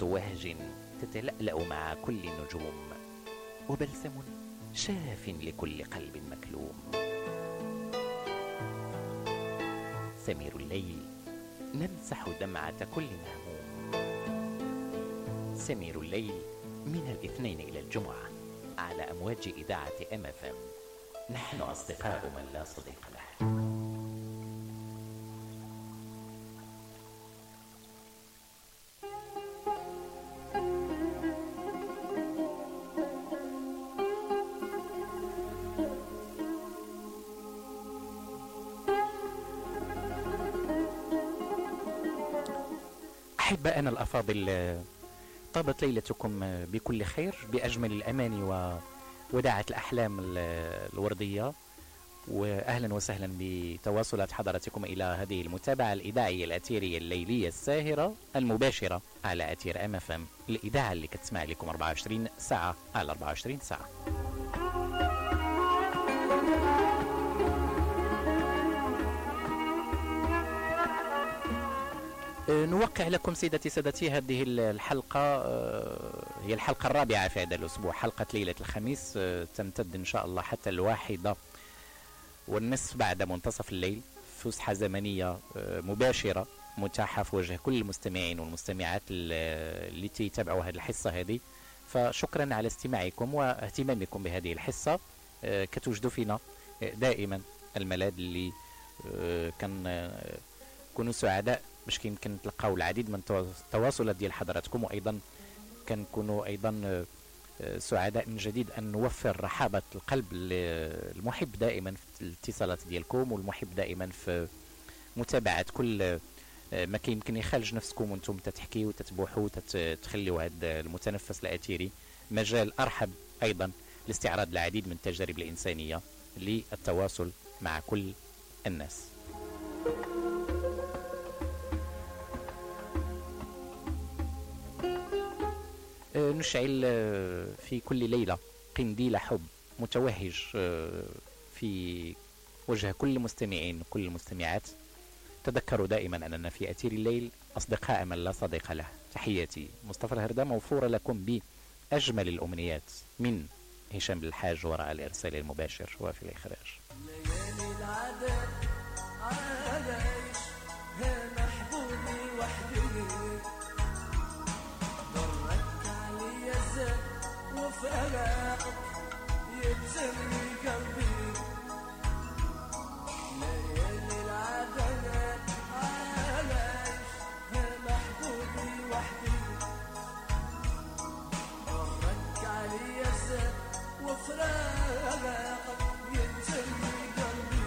صوت وهج تتلألأ مع كل النجوم، وبلسم شاف لكل قلب مكلوم. سمير الليل نمسح دمعة كل مهموم. سمير الليل من الاثنين إلى الجمعة على أمواج إذاعة MFM. نحن أصدقاء من لا صديق له. أحبائنا الأفاضل، طابت ليلتكم بكل خير بأجمل الأماني ووداعة الأحلام الوردية، وأهلا وسهلا بتواصلات حضراتكم إلى هذه المتابعة الإذاعية الأثيرية الليلية الساهرة المباشرة على أثير MFM، الإذاعة اللي كتسمع لكم 24 ساعة على 24 ساعة. نوقع لكم سيدتي سادتي هذه الحلقة، هي الحلقة الرابعة في هذا الأسبوع، حلقة ليلة الخميس، تمتد إن شاء الله حتى 1:30 بعد منتصف الليل، فسحة زمنية مباشرة متاحة في وجه كل المستمعين والمستمعات اللي يتابعوا هذه الحصة هذه. فشكرا على استماعكم واهتمامكم بهذه الحصة. كتوجدوا فينا دائما الملاذ اللي كنوا سعداء باش يمكن تلقاو العديد من التواصلات ديال حضراتكم، وايضا كنكونوا ايضا سعداء من جديد ان نوفر رحابه القلب المحب دائما في الاتصالات ديالكم، والمحب دائما في متابعه كل ما يمكن يخرج نفسكم وانتم تتحكيوا وتتبوحوا وتتخلوا هذا المتنفس الاثيري مجال ارحب ايضا لاستعراض العديد من التجارب الانسانيه للتواصل مع كل الناس. نشعل في كل ليلة قنديل حب متوهج في وجه كل المستمعين وكل المستمعات. تذكروا دائما أننا في أثير الليل أصدقاء من لا صديق له. تحياتي مصطفى الهردة، موفورة لكم بأجمل الأمنيات من هشام الحاج وراء الإرسال المباشر وفي الإخراج. ليالي العذاب عايش محبوبي وحدي، وفراقك يبسمني قلبي. ليالي العذاب عايش محبوبي وحدي، مرك علي الزاد وفراقك يبسمني قلبي.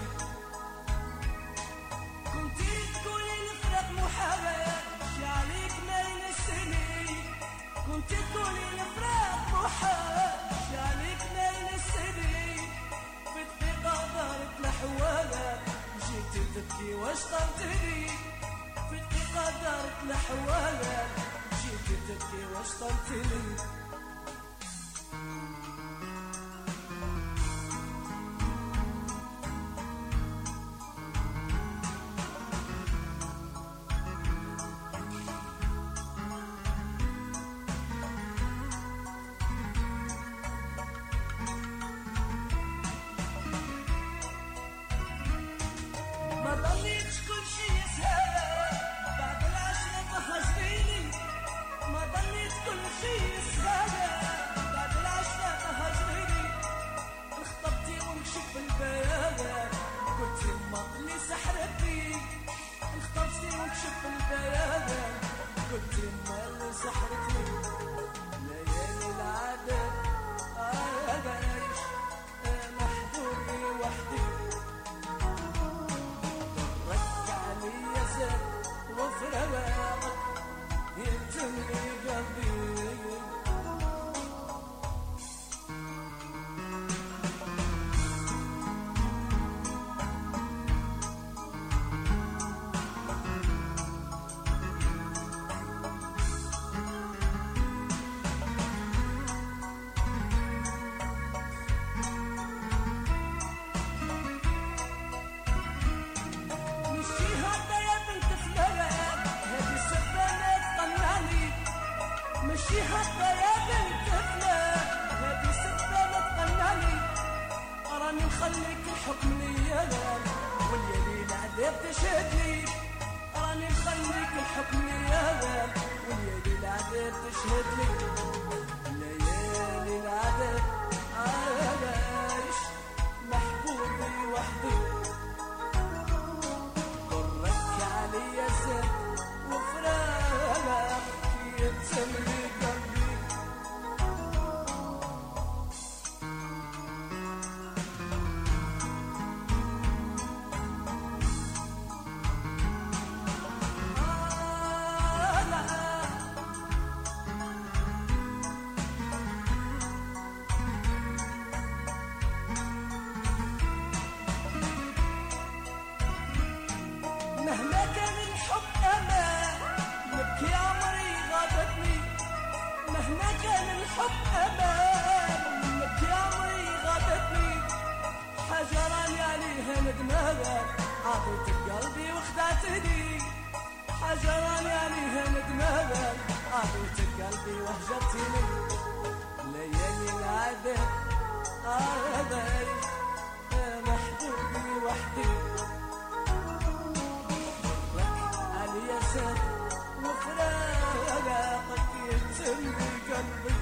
كنتي تقولي الفراق محاباة شي عليك نايل السنين، كنتي تقولي الفراق محال عليك نايل السنين. في الدقيقة دارت الحوالات جيت تبكي واش طلتني، في الدقيقة دارت الحوالات جيت تبكي واش طلتني. عطيتك قلبي وهجرتني ليالي العذاب عايش محبوبي وحدي عليا ساب وفراقك يتسمي قلبي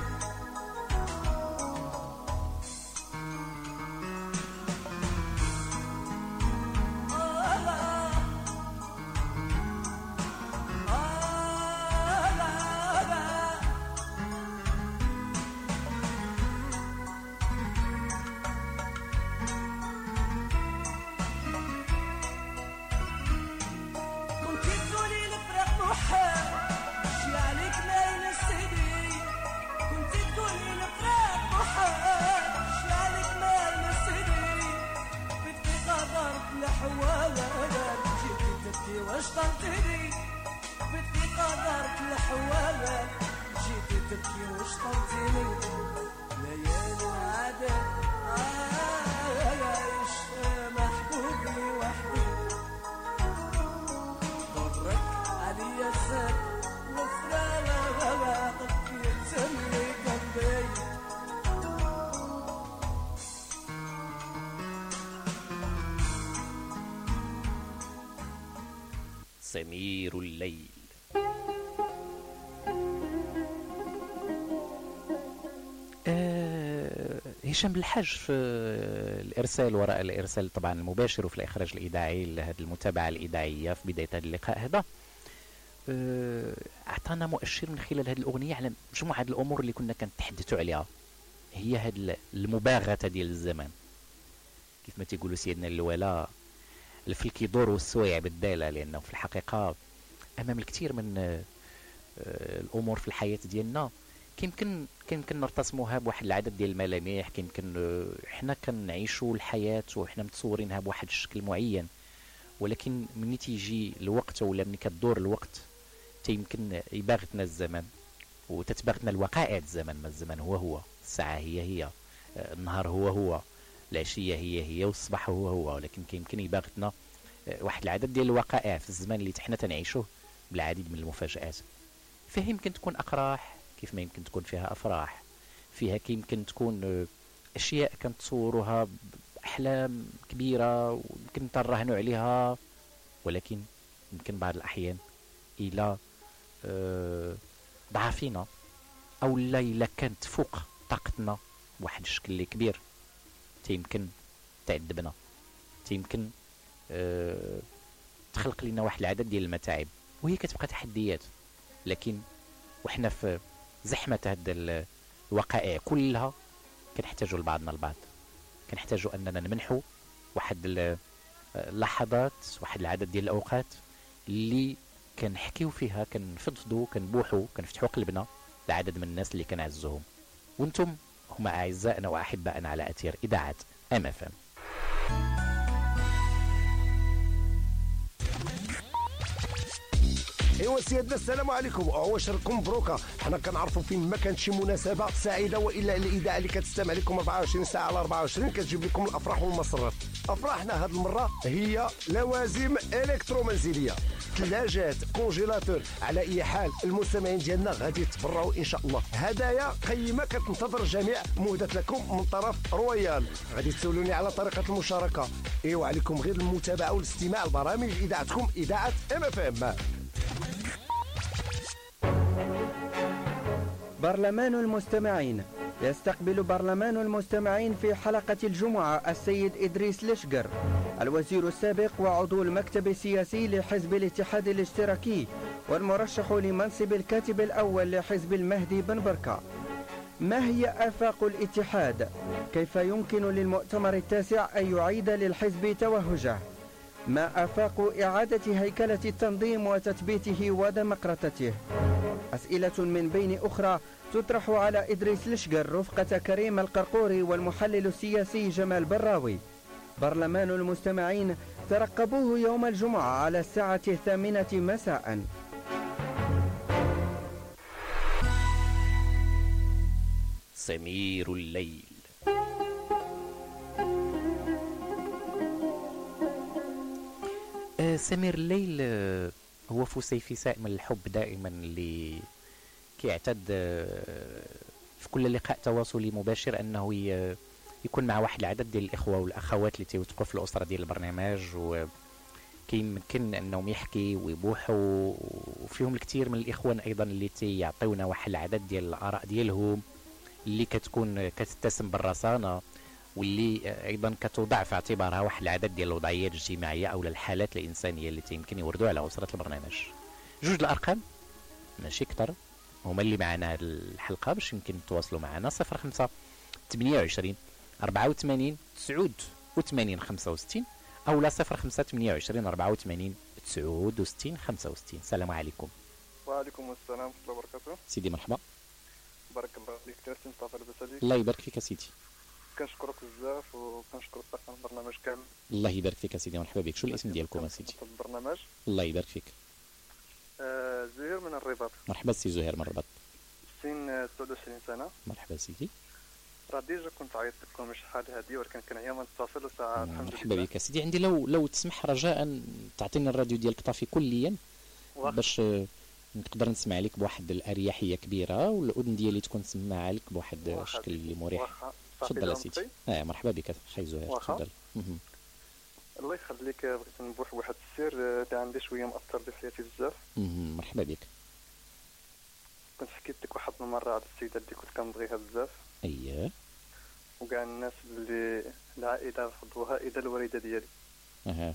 واش طلتني بدي قدرك الحوالة جيتي تبكي واش طلتني ليالي العذاب عايش محبوبي وحدي ضرك عليا الزاد وفراقك يتسمي قلبي سمير الليل. هشام بالحاج في الإرسال وراء الإرسال طبعا المباشر وفي الإخراج الإذاعي لهذه المتابعة الإذاعية في بداية هذا اللقاء هذا أعطانا مؤشر من خلال هذه الأغنية على مجموعة الأمور اللي كنا كنتحدثوا عليها. هي هذه المباغتة ديال الزمان كيف ما تيقولوا سيدنا الولاء الفلك يدور والسويع بالدالة، لأنه في الحقيقة أمام الكثير من الأمور في الحياة ديالنا كيمكن نرتسموها بواحد العدد ديال الملامح، كيمكن حنا كنعيشوا الحياة وحنا متصورينها بواحد الشكل معين، ولكن ملي تيجي الوقت ولا ملي كدور الوقت تيمكن يباغتنا الزمن وتتباغتنا الوقائع الزمن. ما الزمن هو الساعة هي النهار هو العشية هي والصباح هو، ولكن كيمكن يباغتنا واحد العدد ديال الوقائع في الزمان اللي حنا تنعيشوه بالعديد من المفاجآت. فيها يمكن تكون أقراح كيف ما يمكن تكون فيها أفراح، فيها كيمكن تكون أشياء كنتصوروها بأحلام كبيرة ويمكن نتراهنوا عليها، ولكن يمكن بعض الأحيان إلى ضعفنا أو لا إلا كانت فوق طاقتنا بواحد الشكل اللي كبير تيمكن تعذبنا، تيمكن تخلق لنا واحد العدد ديال المتاعب، وهي كتبقى تحديات. لكن وحنا في زحمة هاد الوقائع كلها كنحتاجوا لبعضنا البعض، كنحتاجوا أننا نمنحوا واحد اللحظات واحد العدد ديال الأوقات اللي كنحكيو فيها كنفضفضوا كنبوحوا كنفتحوا قلبنا لعدد من الناس اللي كنعزوهم، وانتم هما أعزائنا وأحبائنا على أثير إذاعة MFM. ايوا سيادنا السلام عليكم. عواشركم مبروكه. حنا كنعرفوا فين ما كانت شي مناسبه سعيده والا الاذاعه اللي كتستمع لكم 24 ساعه على 24 كتجيب لكم الافراح والمسرات. افراحنا هذه المره هي لوازم الكترومنزليه، ثلاجات، كونجيلاتور. على اي حال المستمعين ديالنا غادي يتبرعوا ان شاء الله. هدايا قيمه كتنتظر الجميع مهدت لكم من طرف رويال. غادي تسولوني على طريقه المشاركه. ايوا عليكم غير المتابعه والاستماع لبرامج اذاعتكم اذاعه MFM. برلمان المستمعين. يستقبل برلمان المستمعين في حلقة الجمعة السيد إدريس لشقر الوزير السابق وعضو المكتب السياسي لحزب الاتحاد الاشتراكي والمرشح لمنصب الكاتب الأول لحزب المهدي بن بركة. ما هي آفاق الاتحاد؟ كيف يمكن للمؤتمر التاسع أن يعيد للحزب توهجه؟ ما آفاق إعادة هيكلة التنظيم وتثبيته وديمقراطيته؟ أسئلة من بين أخرى تطرح على إدريس لشقر رفقة كريم القرقوري والمحلل السياسي جمال براوي. برلمان المستمعين ترقبوه يوم الجمعة على الساعة 8 مساء. سمير الليل. سمير الليل هو فسيفساء من الحب دائما اللي كيعتاد في كل لقاء تواصلي مباشر انه يكون مع واحد العدد ديال الاخوه والاخوات اللي تيوثقوا في الاسره ديال البرنامج، وكيمكن انهم يحكي ويبوحوا، وفيهم الكثير من الاخوان ايضا اللي تيعطيونا واحد العدد ديال الاراء ديالهم اللي كتكون كتتسم بالرصانه، واللي ايضا كتوضع في اعتبارها واحد العدد ديال الوضعيات الاجتماعيه او الحالات الانسانيه اللي يمكن يوردوا على اسره البرنامج. جوج الارقام ماشي كثر هما اللي معنا الحلقه باش يمكن تواصلوا معنا: 05 28 84 89 65 او لا 05 28 84 69 65. السلام عليكم. وعليكم السلام ورحمة الله وبركاته. سيدي مرحبا. بارك الله فيك. سي مصطفى لاباس عليك؟ الله يبارك فيك سيدي. كنشكرك بزاف وكنشكر طاقم البرنامج كامل. الله يبارك فيك سيدي، مرحبا بك. شو الاسم ديالكم سيدي؟ البرنامج. الله يبارك فيك. زهير من الرباط. مرحبا سي زهير من الرباط. سن 29 سنة. مرحبا سيدي. راه ديجا كنت عيطت لكم شحال هادي ولكن كنعيا ما نتصل وساعة الحمد لله. مرحبا بك سيدي. عندي لو تسمح رجاء تعطيني الراديو ديالك طافي كليا باش نقدر نسمع لك بواحد الاريحيه كبيره، والاذن ديالي تكون سماعه لك بواحد الشكل اللي مريح. تفضل سيدي. مرحبا بك خي زهير، تفضل. الله يخليك. بغيت نبوح بواحد السر اللي عندي شويه مأثر في حياتي بزاف. مرحبا بك. كنت حكيت لك واحد المره على السيده اللي كنت كنبغيها بزاف. اييه. وكاع الناس اللي العائله رفضوها اذا الوالده ديالي. هاد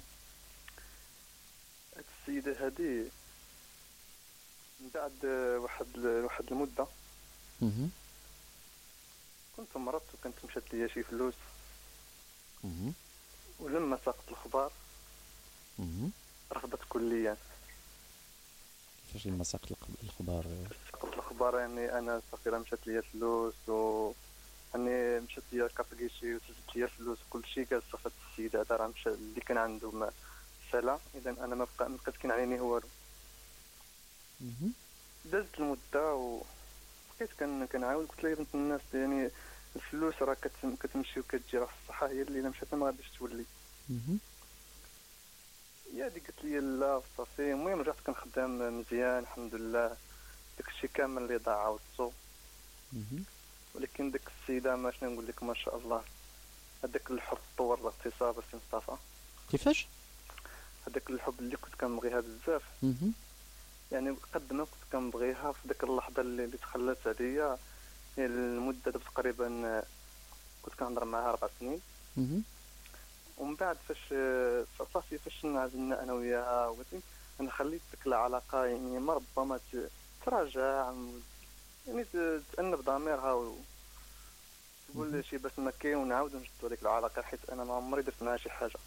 السيده هذه من بعد واحد المده كنت مرضت وكانت مشات ليا شي فلوس. ولما ساقط الخبار رفضت كليا. كيفاش لما ساقط الخبار؟ ساقط الخبار يعني انا صافي راه مشات ليا فلوس يعني مشات ليا كافكيشي وتزدت ليا فلوس وكل شيء. قال صافي السيد هذا راه مشى اللي كان عنده سلا، اذا انا ما بقيت كنعاني والو. دازت المده وبقيت كنعاود. قلت لها يا بنت الناس يعني الفلوس راه كتمشي وكتجي، راه الصحه هي اللي الا مشات ما غاديش تولي. يا دي قلت لي لا صافي. المهم رجعت كنخدم مزيان الحمد لله. داكشي كامل اللي ضاع عوضتو. ولكن داك السيده ما شنو نقول لك ما شاء الله هذاك الحب طور الاغتصاب سي مصطفى. كيفاش؟ هذاك الحب اللي كنت كنبغيها بزاف. يعني قد ما كنت كنبغيها في ديك اللحظه اللي تخلت عليا المده تقريبا كنت كنهضر معها 4 سنين. ومن بعد فاش صافي فاش انعزلنا انا وياها انا خليت ديك العلاقه يعني ما ربما تراجع يعني تأنب ضميرها وتقول شي باش ما كاين ونعاودو نجدو ديك العلاقه، حيت انا ما عمري درت معها شي حاجه.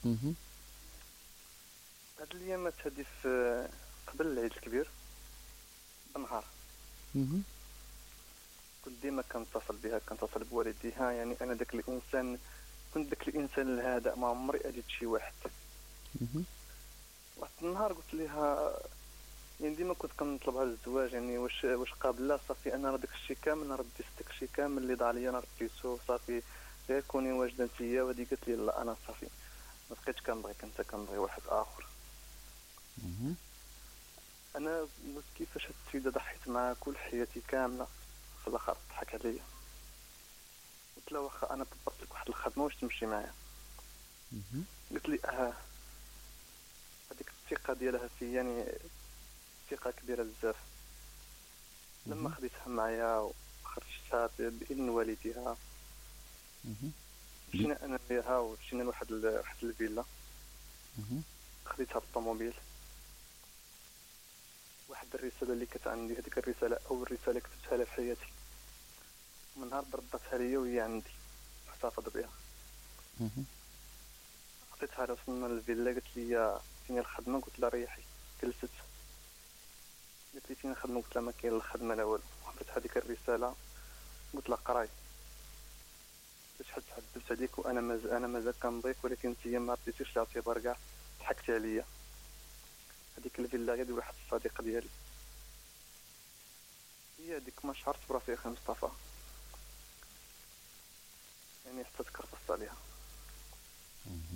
هاد الايامات هادي في قبل العيد الكبير بنهار كنت ديما كنتصل بها، كنتصل بوالديها. يعني انا داك الانسان كنت داك الانسان الهادئ، ما عمري اديت شي واحد. واحد النهار قلت لها يعني ديما كنت كنطلبها للزواج، يعني واش قابله؟ صافي انا راه داك الشيء كامل رديت، داك الشيء كامل اللي ضاع لي انا رديته صافي، غير كوني واجده انتيا. وهادي قالت لي لا انا صافي ما بقيتش كنبغيك انت، كنبغي واحد اخر. انا قلت كيفاش هاد السيده ضحيت معها كل حياتي كامله في الاخر ضحك عليا. قلت لها واخا انا طبقت لك واحد الخدمه واش تمشي معايا؟ قلت لي هذيك الثقه ديالها في يعني ثقه كبيره بزاف. لما خديتها معايا وخرجتها باذن والديها مشينا انا وياها ومشينا لواحد الفيلا. خديتها بالطوموبيل. واحد الرساله اللي كانت عندي، هذيك الرساله اول رساله كتبتها لها في حياتي، من نهار ردتها ليا وهي عندي احتفظ بها. عطيتها لها وصلنا للفيلا، قالت لي فين الخدمه؟ قلت لها ريحي. جلست قالت لي فين الخدمه؟ قلت لها ما كاين الخدمه لا والو. عطيتها هذيك الرساله قلت لها قراي شحال تحدثت عليك وانا مازال كنبغيك، ولكن انت ما عطيتيش الاعتبار كاع، ضحكتي عليا. هذيك الفيلا غير واحد الصديق ديالي، هي هذيك ما شعرت براسي اخي مصطفى، يعني حتى تكرفصت عليها.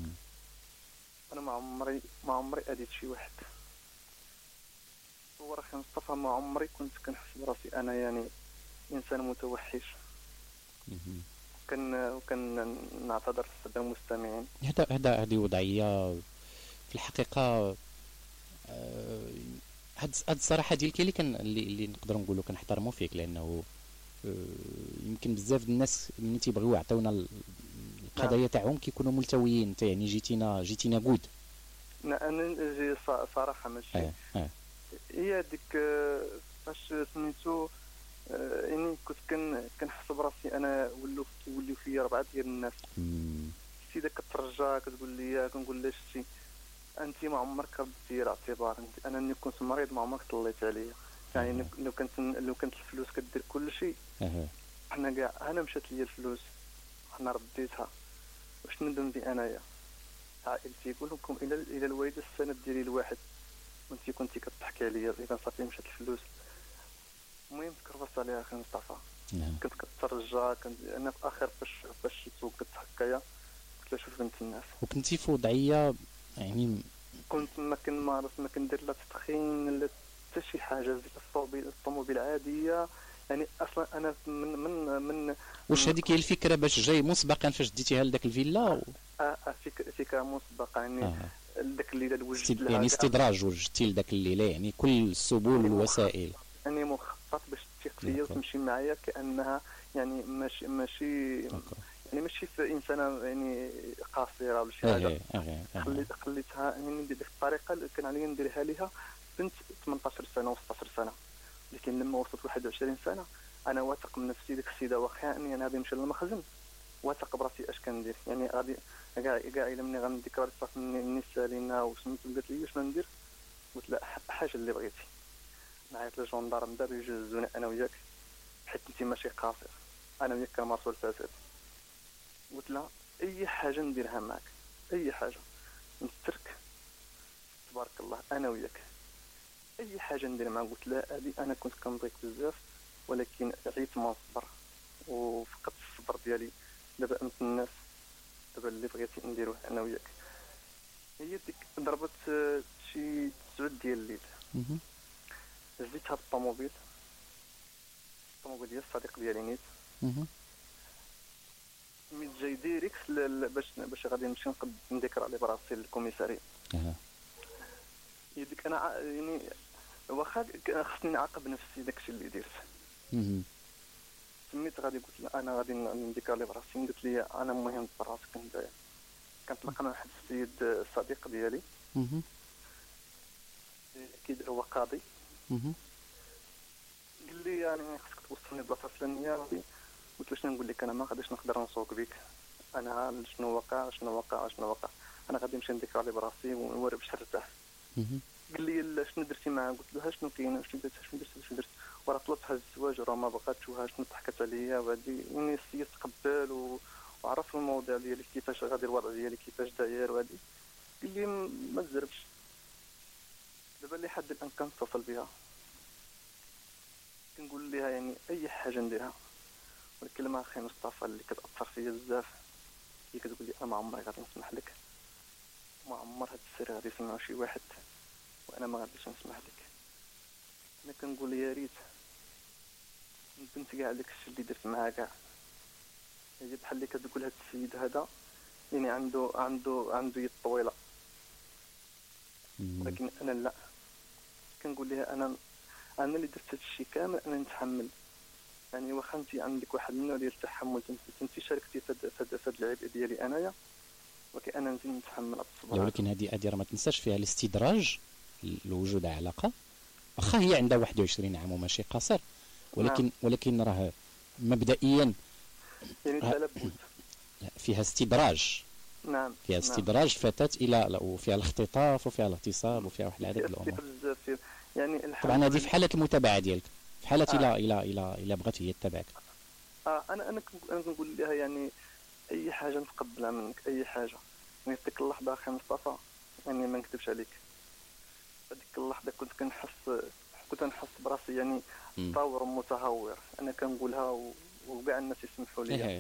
انا ما عمري اديت شي واحد. هو راه اخي مصطفى ما عمري كنت كنحس براسي انا يعني انسان متوحش. وكان نعتذر للساده المستمعين. هذه وضعيه في الحقيقه. هاد الصراحه ديالك اللي نقدر نقولوا كنحترموا فيك، لانه يمكن بزاف الناس ملي تيبغيو يعطيونا القضايا تاعهم كيكونوا ملتويين. انت يعني جيتينا جود. انا جي صراحه ماشي هي ديك فاش سميتو يعني كنت كنحس براسي انا وليو فيا 4 ديال الناس. السيده كترجى كتقول لي كنقول لها شتي انت ما عمرك رديتي الاعتبار. انا ملي كنت مريض ما عمرك طليت عليا. يعني لو كانت الفلوس كدير كل شيء حنا كاع انا مشات ليا الفلوس حنا رديتها. واش ندم انايا؟ عائلتي يقول لكم الى الوالده السند ديالي الواحد وانت كنتي كتضحكي عليا اذا صافي مشات الفلوس. المهم تكرفصت عليها اخي مصطفى. كنت كترجى انا في اخر فاش توقفت هكايا قلت لها شوف بنت الناس. وكنتي في وضعيه يعني كنت ما كنمارس ما كندير لا تدخين لا حتى شي حاجه. زدت الطوموبيل عاديه يعني. اصلا انا من واش هذيك هي الفكره باش جاي مسبقا فاش ديتيها لذاك الفيلا فكره مسبقه يعني. ذاك الليله وجدت لها يعني استدراج وجدتي لذاك الليله يعني كل السبل والوسائل يعني مخطط باش تثق فيا وتمشي معايا كانها يعني ماشي يعني ماشي في انسانه يعني قاصره ولا شي حاجه. خليتها يعني بديك الطريقه اللي كان عليا نديرها ليها. بنت 18 سنه و16 سنه، لكن لما وصلت 21 سنه انا واثق من نفسي. ديك السيده واخا اني انا غادي نمشي للمخزن واثق براسي اش كندير. يعني غادي كاع الا مني غنديك صافي مني سالينا وسميتو قالت لي اش ندير. قلت لها حاجه اللي بغيتي. نعيط للجندارم دابا يجوزونا انا وياك حيت انت ماشي قاصر. انا وياك كنمارسوا الفساد. قلت لها اي حاجه نديرها معك اي حاجه نترك تبارك الله انا وياك اي حاجه ندير معك. قلت لها هذه انا كنت كنبغيك بزاف ولكن عيت ما نصبر وفقدت الصبر ديالي. دابا انت الناس دابا اللي بغيتي نديروه انا وياك. هي ديك ضربت شي 9 ديال الليل. هزيتها بالطوموبيل ديال الصديق ديالي نيت. ميت جاي ديريكت باش غادي نمشي نديكر على براسي للكوميساري. يديك انا يعني واخا خصني نعاقب نفسي داكشي اللي درت. سميت غادي قلت لها انا غادي نديكر على براسي. قلت لي انا المهم براسك انت. كنتلاقى مع واحد السيد الصديق ديالي كيدير هو قاضي. قال لي يعني خصك توصلني بلاصه فلانيه. قلت له شنو نقول لك انا ما غاديش نقدر نسوق بك. انا شنو وقع انا غادي نمشي نديك على براسي ونوري باش نرتاح. قال لي لا شنو درتي معاه؟ قلت له شنو كاين شنو درت وراه طلبتها الزواج وراه ما بغاتش شنو ضحكت عليا. وهادي يعني السيد تقبل وعرف الموضوع ديالي كيفاش غادي الوضع ديالي كيفاش داير. وهادي قال لي ما تزربش. دابا اللي حد الان كنتصل بها كنقول لها يعني اي حاجه نديرها. والكلمه اخي مصطفى اللي كتاثر فيا بزاف هي كتقول لي انا ما عمري غادي نسمح لك. ما عمر هاد السر غادي يسمعو شي واحد وانا ما غاديش نسمح لك. انا كنقول يا ريت ندمت كاع داك الشيء اللي درت معاه كاع. هي بحال اللي كتقول هاد السيد هذا يعني عنده يد طويله. ولكن انا لا. كنقول لها انا اللي درت هاد الشيء كامل انا نتحمل. يعني واخا انت عندك واحد النوع ديال التحمل انت شاركتي في هاد العبء ديالي انايا ولكن انا نزيد نتحمل الصبر. ولكن هذه راه ما تنساش فيها الاستدراج لوجود علاقه. واخا هي عندها 21 عام وماشي قاصر ولكن راه مبدئيا يعني تلبس فيها استدراج. نعم فيها استدراج فتاة الى وفيها الاختطاف وفيها الاغتصاب وفيها واحد العدد الامور. يعني طبعا هذه في حاله المتابعه ديالك. في حاله الى بغات هي تتابعك. انا كنقول لها يعني اي حاجه نتقبلها منك اي حاجه. يعني في ديك اللحظه اخي مصطفى يعني ما نكذبش عليك في ديك اللحظه كنت نحس براسي يعني طاور متهور. انا كنقولها وكاع الناس يسمحوا لي.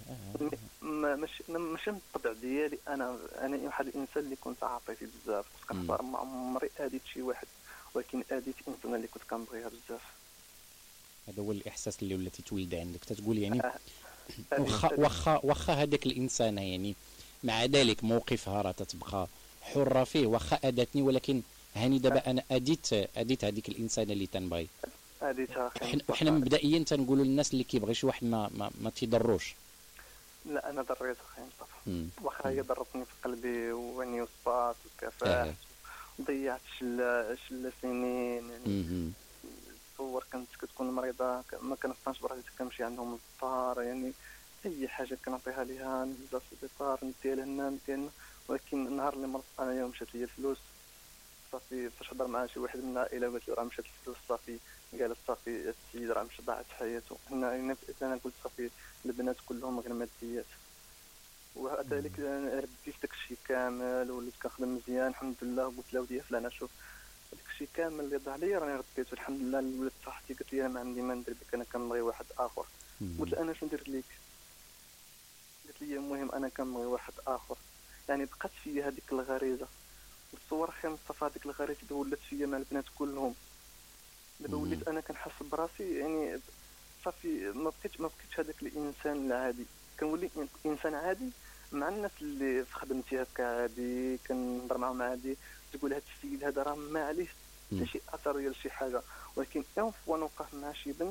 ماشي من الطبع ديالي. انا واحد الانسان اللي كنت عاطفي بزاف. كنت ما عمري اديت شي واحد ولكن اديت انسانه اللي كنت كنبغيها بزاف. هذا هو الاحساس اللي ولاتي تولد عندك، تتقول يعني آديت- واخا هذاك الانسانه يعني مع ذلك موقفها راه تتبقى حره فيه، واخا اذتني ولكن هاني دابا انا اديت هذيك الانسانه اللي تنبغي. اديتها حنا مبدئيا تنقولوا للناس اللي كيبغي شي واحد ما تيضروش. لا انا ضريت اخي مم. مصطفى، واخا هي ضرتني في قلبي وعني وصبات وكفاح، ضيعت شله سنين يعني. مهم. تصور كنت كتكون مريضه ما كنفهمش براسي كنمشي عندهم للدار، يعني اي حاجه كنعطيها ليها نهزها في الدار نديها لها نديها، ولكن النهار اللي مرضت انايا ومشات لي الفلوس صافي، فاش هضر مع شي واحد من العائله وقالت له راه مشات الفلوس صافي، قالت صافي السيد راه مشى ضاعت حياته. هنا انا قلت صافي البنات كلهم غير ماديات، وذلك رديت داكشي كامل وليت كنخدم مزيان الحمد لله. قلت لها ودي فلانه شوف داكشي كامل اللي ضاع لي راني رديته الحمد لله. ولات صاحبتي قالت لي ما عندي ما ندير بك، انا كنبغي واحد اخر. قلت لها انا شنو ندير ليك؟ قالت لي المهم انا كنبغي واحد اخر. يعني بقات فيا هذيك الغريزه، وتصور اخي مصطفى هذيك الغريزه اللي ولات فيا مع البنات كلهم. دابا وليت انا كنحس براسي يعني صافي ما بقيتش هذاك الانسان العادي، كنولي انسان عادي مع الناس اللي في خدمتي هكا عادي كنهضر معاهم عادي. تقول هذا السيد هذا راه ما عليه حتى شي اثر ديال شي حاجه، ولكن اون فوا نوقف مع شي بنت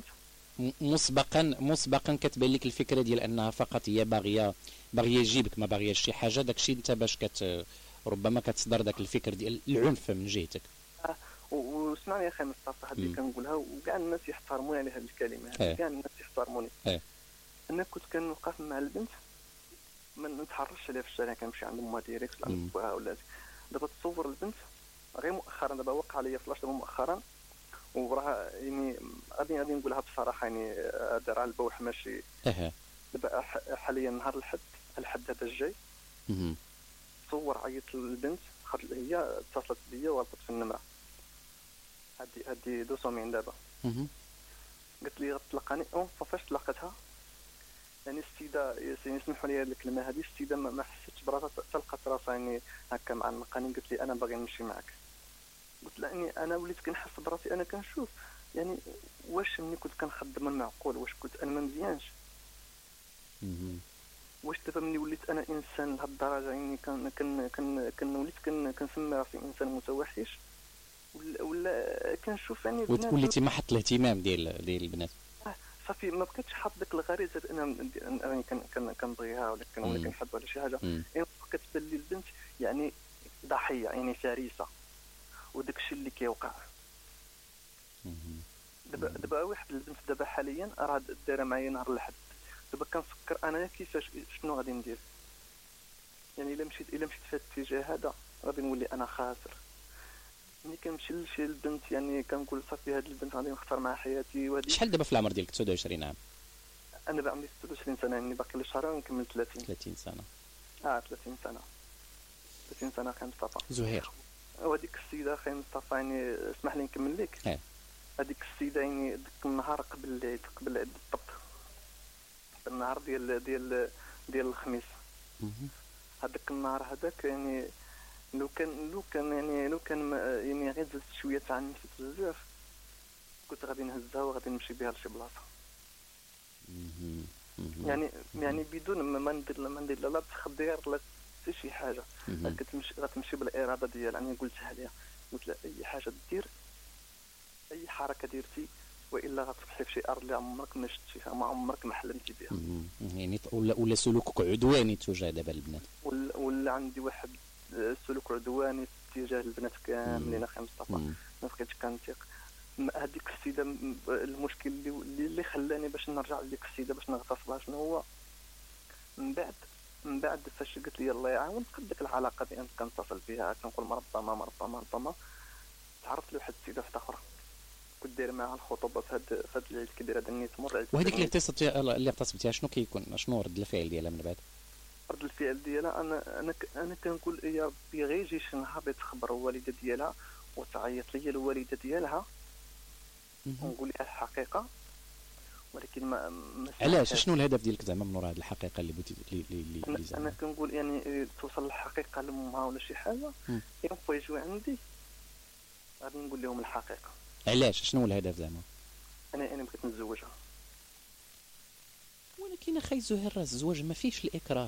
مسبقا كتبان لك الفكره ديال انها فقط هي باغيه تجيبك، ما باغياش شي حاجه. داكشي انت باش ربما كتصدر داك الفكر ديال العنف من جهتك. وسمعني يا اخي مصطفى هذه كنقولها وكاع الناس يحترموني على هذه الكلمه، كاع الناس يحترموني. انا كنت كنوقف مع البنت ما نتحرش عليها في الشارع، كنمشي عند امها ديريكت ولا عند بوها ولا. دابا تصور البنت غير مؤخرا دابا وقع لي فلاش دابا مؤخرا، وراه يعني غادي نقولها بصراحه يعني هذا راه البوح ماشي. دابا حاليا نهار الحد هذا الجاي تصور عيطت للبنت، هي اتصلت بيا وغلطت في النمره هادي دوسومين دابا. قالت لي غتلقاني فاش تلاقيتها يعني السيده يعني اسمحوا لي هذه الكلمه هذه السيده ما حسيتش براسها حتى لقات راسها يعني هكا معنقاني. قالت لي انا باغي نمشي معك. قلت لها اني انا وليت كنحس براسي انا كنشوف يعني واش ملي كنت كنخدم المعقول واش كنت انا ما مزيانش، واش دابا ملي وليت انا انسان لهاد الدرجه يعني كن وليت كنسمي راسي انسان متوحش ولا كنشوف يعني وليتي محط الاهتمام ديال البنات. صافي ما بقيتش حاط ديك الغريزه انا كنبغيها ولا كنحب ولا شي حاجه. يعني كتبان لي البنت يعني ضحيه يعني فريسه، وداك الشيء اللي كيوقع دابا واحد البنت دابا حاليا راه دايره معايا نهار الحد. دابا كنفكر انا كيفاش شنو غادي ندير، يعني الا مشيت في هذا الاتجاه هذا غادي نولي انا خاسر. ملي كنمشي لشي البنت يعني كنقول صافي هاد البنت غادي نختار معها حياتي. وهادي شحال دابا في العمر ديالك؟ 29 عام. انا بقى عندي 26 سنه يعني باقي لي شهرين ونكمل 30 سنه. 30 سنه 30 سنه اخي مصطفى. زهير وهذيك السيده اخي مصطفى يعني اسمح لي نكمل لك. هذيك السيده يعني ديك النهار قبل العيد بالضبط، النهار ديال الخميس. هذاك النهار هذاك يعني لو كان يعني غير زدت شويه تعنفت بزاف كنت غادي نهزها وغادي نمشي بها لشي بلاصه. يعني بدون ما ندير لا تخدير لا حتى شي حاجه. غتمشي بالاراده ديالها. يعني قلتها ليها قلت لها اي حاجه دير اي حركه ديرتي والا غتصبحي في شي ارض اللي عمرك ما شفتيها ما عمرك ما حلمتي بها. يعني ولا سلوكك عدواني تجاه دابا البنات، ولا عندي واحد سلوك عدواني تجاه البنات كاملين اخي مصطفى. ما بقيتش كنثيق. هذيك السيده المشكل اللي خلاني باش نرجع لديك السيده باش نغتصبها شنو هو؟ من بعد فاش قلت لي الله يعاون ديك العلاقه اللي كنتصل بها كنقول مرضى تعرفت لواحد السيده اخرى كنت داير معها الخطوبه في هاد العيد الكبير هذا اللي تمر. وهذيك اللي اغتصبتيها شنو رد الفعل ديالها من بعد؟ رد الفعل ديالها انا كنقول يا ربي غير يجي شي نهار تخبر الوالده ديالها وتعيط لي الوالده ديالها ونقول لها الحقيقه. ولكن ما علاش؟ شنو الهدف ديالك زعما من وراء هذه الحقيقه اللي بغيتي اللي انا كنقول يعني توصل الحقيقه لامها ولا شي حاجه ينفع يجوا عندي غادي نقول لهم الحقيقه. علاش؟ شنو الهدف زعما؟ انا بغيت نتزوجها. ولكن اخي زهير راه الزواج ما فيهش الاكراه.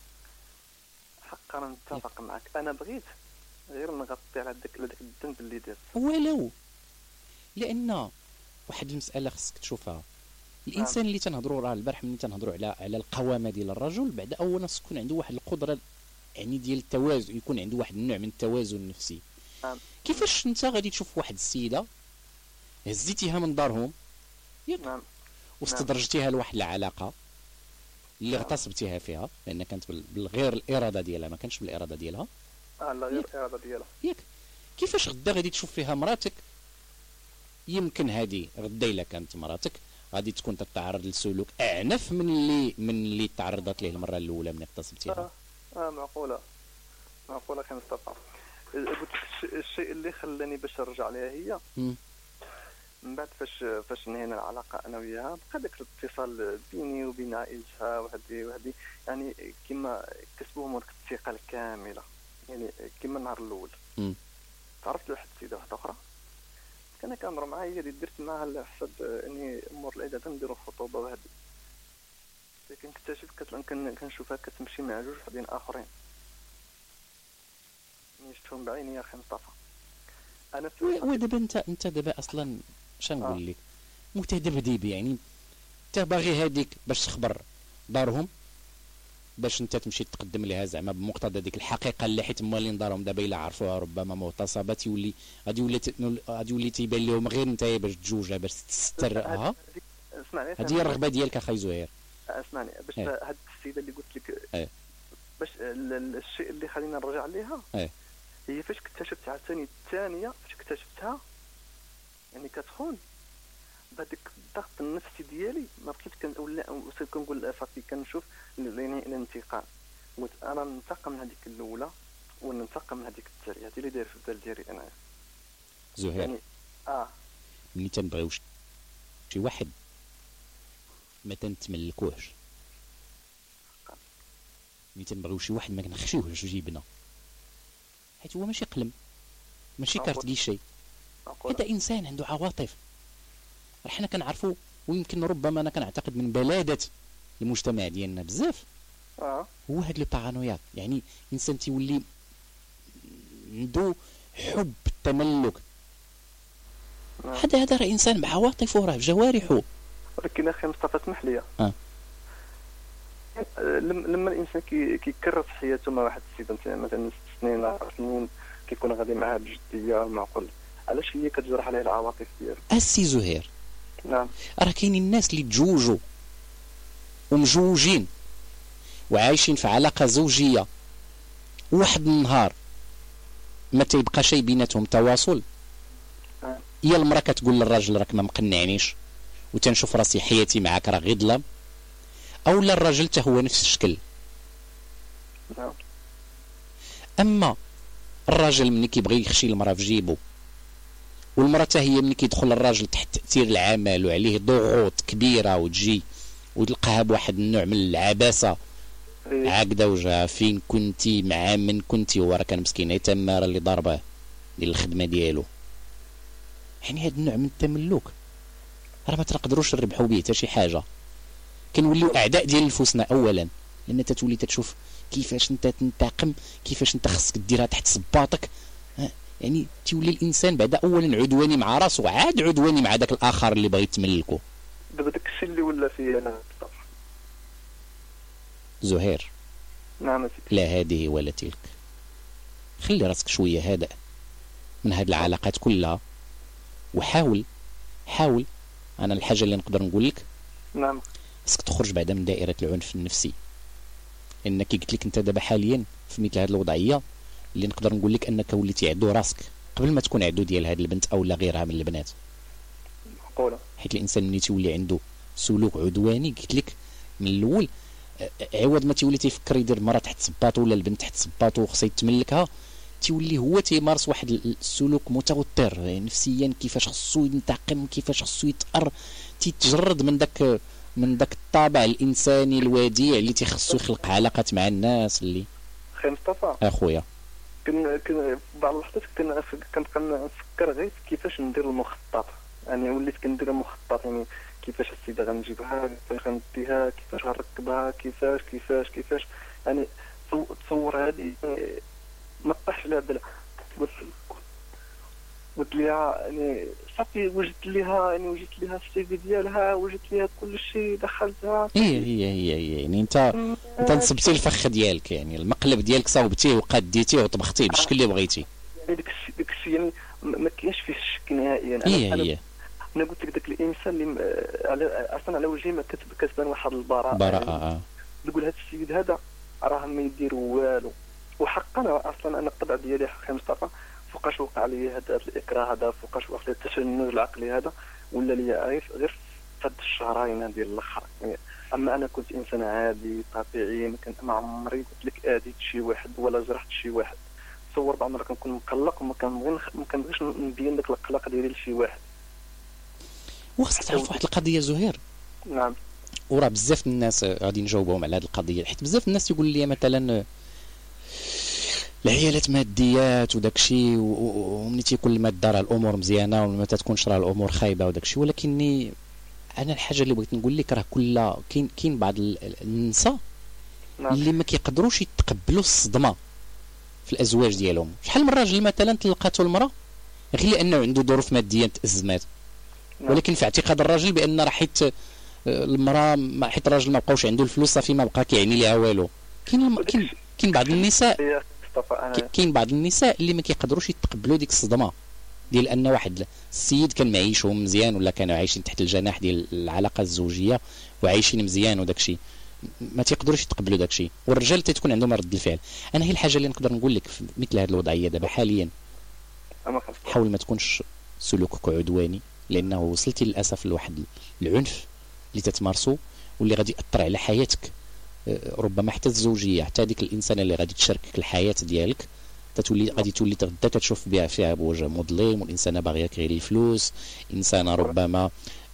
حقا نتفق معك، انا بغيت غير نغطي على داك الذنب اللي درت. ولو لان واحد المساله خصك تشوفها، الانسان اللي تنهضروا راه البارح ملي تنهضروا على القوامه ديال الرجل، بعد اولا خص يكون عنده واحد القدره يعني ديال التوازن، يكون عنده واحد النوع من التوازن النفسي. كيفاش انت غادي تشوف واحد السيده هزيتيها من دارهم ياك واستدرجتيها لواحد العلاقه اللي اغتصبتيها فيها لان كانت بالغير الاراده ديالها، ما كانش بالاراده ديالها. لا غير الاراده ديالها ياك. كيفاش غدا غادي تشوف فيها مراتك؟ يمكن هذه غدا الا كانت مراتك غادي تكون تتعرض لسلوك اعنف من اللي تعرضت ليه المره الاولى من اغتصبتيها. معقوله كان مصطفى. قلت الشيء اللي خلاني باش نرجع ليها هي من بعد فاش نهينا العلاقه انا وياها، بقى داك الاتصال بيني وبين عائلتها وهذه يعني كما كسبوهم ديك الثقه الكامله، يعني كما النهار الاول تعرفت لواحد السيده واحده اخرى كان كنهضر معها، هي اللي درت معها على حسب اني امور العيد نديروا خطوبه وهذه، لكن اكتشفت كنشوفها كتمشي مع جوج وحدين اخرين شفتهم بعيني يا اخي مصطفى. انا ودابا انت دابا اصلا شنقول لك متذبذب، يعني انت باغي هذيك باش تخبر دارهم باش انت تمشي تقدم لها زعما بمقتضى ديك الحقيقه اللي حيت مالين دارهم دابا الا عرفوها ربما مغتصبه يولي غادي يولي تيبان لهم غير انت باش تجوجها باش تسترها. اسمعني هذه هي الرغبه ديالك اخي زهير. اسمعني باش هاد السيده اللي قلت لك باش الشيء اللي خلينا نرجع ليها هي فاش اكتشفت عاوتاني الثانيه، فاش اكتشفتها يعني كتخون بهذاك الضغط النفسي ديالي ما بقيت ولا كنقول صافي كنشوف يعني الانتقام، قلت انا ننتقم من هذيك الاولى وننتقم من هذيك الثانيه، هذه اللي داير في البال ديالي انا زهير. يعني ملي تنبغيو شي واحد ما تنتملكوهش، ملي تنبغيو شي واحد ما كنخشيوهش جيبنا، حيت هو ماشي قلم ماشي كارت دي شي، هذا انسان عنده عواطف. حنا كنعرفوا ويمكن ربما انا كنعتقد من بلاده المجتمع ديالنا بزاف هو هاد البارانويا، يعني انسان تيولي عنده حب التملك، هذا راه انسان بعواطفه راه بجوارحه. ولكن اخي مصطفى اسمح لي لما الانسان كيكرر في حياته مع واحد السيده مثلا 6 سنين 10 سنين كيكون غادي معها بجديه معقول، علاش هي كتجرح عليه العواطف ديالو؟ السي زهير نعم راه كاينين الناس اللي تزوجوا ومجوجين وعايشين في علاقه زوجيه واحد النهار ما تيبقى شي بيناتهم تواصل، هي المراه كتقول للراجل راك ما مقنعنيش وتنشوف راسي حياتي معاك راه غير ظلام، او لا الراجل حتى هو نفس الشكل. اما الراجل ملي كيبغي يخشي المراه في جيبو والمراه حتى هي ملي كيدخل الراجل تحت تاثير العمل وعليه ضغوط كبيره وتجي وتلقاها بواحد النوع من العباسه عاقده وجهها فين كنتي مع من كنتي، هو راه كان مسكين حتى التماره اللي ضربه ديال الخدمه ديالو، يعني هذا النوع من التملك راه ما تقدروش نربحوا به حتى شي حاجه، كنوليو اعداء ديال نفوسنا اولا، لان تتولي تشوف كيفاش انت تنتقم، كيفاش انت خصك ديرها تحت صباطك، يعني تولي الانسان بعد اولا عدواني مع راسه وعاد عدواني مع داك الاخر اللي بغى يتملكه. دابا داك الشيء اللي ولا فيه انا زهير. نعم لا هذه ولا تلك، خلي راسك شويه هادئ من هاد العلاقات كلها وحاول انا الحاجه اللي نقدر نقول لك نعم خصك تخرج بعدا من دائره العنف النفسي، لانك قلت لك انت دابا حاليا في مثل هذه الوضعيه اللي نقدر نقول لك انك وليتي عدو راسك قبل ما تكون عدو ديال هذه البنت او لا غيرها من البنات. معقوله حيت الانسان ملي تولي عنده سلوك عدواني قلت لك من الاول عوض ما تولي تيفكر يدير المراه تحت صباطو ولا البنت تحت صباطو وخصو يتملكها، تولي هو تيمارس واحد السلوك متوتر يعني نفسيا، كيفاش خصو ينتقم، كيفاش خصو يتأر، تيتجرد من داك الطابع الانساني الوديع اللي تيخصو يخلق علاقات مع الناس. اللي اخي مصطفى اخويا كن بعض اللحظات كنبقى نفكر غير كيفاش ندير المخطط. يعني وليت كندير المخطط، يعني كيفاش السيده غنجيبها، كيفاش غنديها، كيفاش غنركبها، كيفاش يعني تصور هذه ما طاحش لها بلا. قلت لها يعني صافي، وجدت لها السي في ديالها، وجدت لها كل شيء، دخلتها. هي يعني انت نصبتي الفخ ديالك، يعني المقلب ديالك صوبتيه وقديتيه وطبختيه بالشكل اللي بغيتي. يعني داك الشيء يعني ما كاينش فيه الشك نهائيا. انا قلت لك داك الانسان اللي اصلا على وجهي ما كتبان واحد البراءه. تقول هذا السيد هذا راه ما يدير والو. وحقا اصلا انا الطبع ديالي اخي مصطفى، فوقاش وقع لي هذا الاكراه هذا، فوقاش وقع لي التشنج العقلي هذا، ولا لي غير فد الشهرين ديال الاخر. يعني اما انا كنت انسان عادي طبيعي، ما عمري قلت لك اذيت شي واحد ولا جرحت شي واحد. تصور بعض المرات كنكون مقلق وما كنبغيش نبين داك القلق ديالي لشي واحد. وخاصك تعرف واحد القضيه زهير. نعم. وراه بزاف الناس غادي نجاوبهم على هذه القضيه، حيت بزاف الناس يقول لي مثلا العيالات ماديات وداك الشيء، وملي تيكون الماده راه الامور مزيانه، وما تكونش راه الامور خايبه وداك الشيء. ولكني انا الحاجه اللي بغيت نقول لك راه كاين بعض النساء اللي ما كيقدروش يتقبلوا الصدمه في الازواج ديالهم. شحال من راجل مثلا تلقاتو المراه غير لانه عنده ظروف ماديه تازمات، ولكن في اعتقاد الراجل بان راه حيت المراه حيت الراجل ما بقاوش عنده الفلوس صافي ما بقى كيعني ليها والو. كاين بعض النساء كاين بعض النساء اللي ما كيقدروش يتقبلوا ديك الصدمه ديال ان واحد السيد كان معيشهم مزيان، ولا كانوا عايشين تحت الجناح ديال العلاقه الزوجيه وعايشين مزيان وداك الشيء، ما تيقدروش يتقبلوا داك الشيء. والرجال تتكون عندهم رد الفعل. انا هي الحاجه اللي نقدر نقول لك في مثل هذه الوضعيه دابا حاليا، حاول ما تكونش سلوكك عدواني، لانه وصلتي للاسف لواحد العنف اللي تتمارسو واللي غادي ياثر على حياتك، ربما حتى الزوجيه، حتى ديك الانسانه اللي غادي تشاركك الحياه ديالك غادي تولي غدا كتشوف بها فيها بوجه مظلم، والانسانه باغيه غير الفلوس، انسانه ربما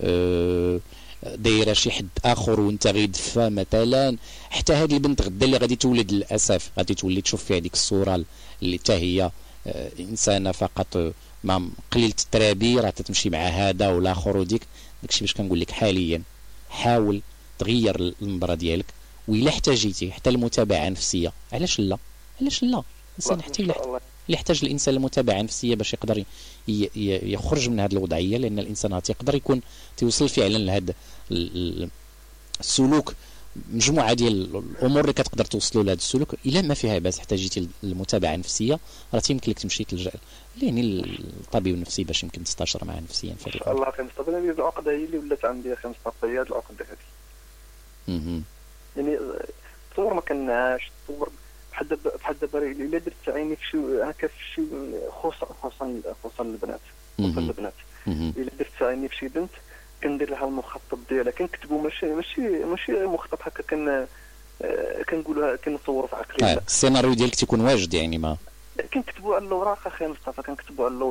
دايره شي حد اخر وانت غيدفى مثلا. حتى هذه البنت غدا اللي غادي تولد للاسف غادي تولي تشوف فيها ديك الصوره اللي حتى هي انسانه فقط ما قليله الترابي، راه تتمشي مع هذا والاخر وديك. داكشي باش كنقول لك حاليا حاول تغير النظره ديالك، وإلا احتاجيتي حتى المتابعه نفسيه، علاش لا الانسان حتى اللي يحتاج الانسان المتابعه نفسيه باش يقدر يخرج من هذه الوضعيه، لان الانسان تيقدر يكون تيوصل فعلا لهذا السلوك. مجموعه ديال الامور اللي كتقدر توصلوا لهذا السلوك، الا ما فيها باس احتاجيتي المتابعه النفسيه، راه يمكن لك تمشي تلجا يعني الطبيب النفسي باش يمكن تستشر معاه نفسيا. ان شاء الله اخي مصطفى، هذه العقده هي اللي ولات عندي اخي مصطفى، هي العقده هذه. يعني تصور ما كنعاش، تصور بحال دابا الا درت عيني في شي هكا في شي خصوصا البنات الا درت عيني في شي بنت كندير لها المخطط ديالها، كنكتبوا ماشي مخطط هكا، كنقولها كنصوروا في عقلي. السيناريو ديالك تيكون واجد، يعني ما كنكتبوا على الاوراق اخي مصطفى، كنكتبوا على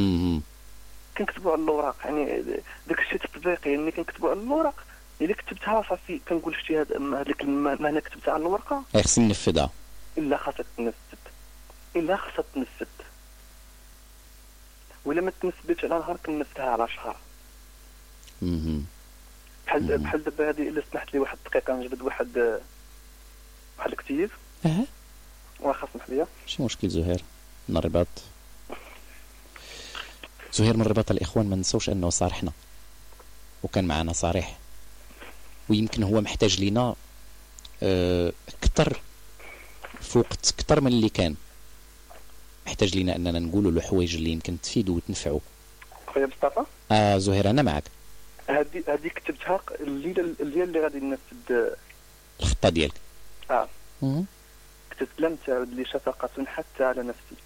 الاوراق يعني داك الشيء تطبيقي، يعني كنكتبوا على الاوراق. الا كتبتها صافي كنقول شتي هذه الكلمه انا كتبتها على الورقه خصني ننفذها، الا خاصها تنفذ، ولا ما تنفذش على نهار كنفذها على شهر. بحال دابا هذه الا سمحت لي واحد الدقيقه نجبد واحد الكتيب. واخا سمح لي. ماشي مشكل زهير من الرباط. زهير من الرباط الاخوان ما نسوش انه صارحنا وكان معنا صريح، ويمكن هو محتاج لينا اكثر في وقت اكثر من اللي كان محتاج لينا اننا نقولوا له حوايج اللي يمكن تفيدوا وتنفعوا. خويا مصطفى زهير انا معك. هذه كتبتها الليله اللي غادي ننفذ الخطه ديالك. كتبت لم تعد لي شفقه حتى على نفسي،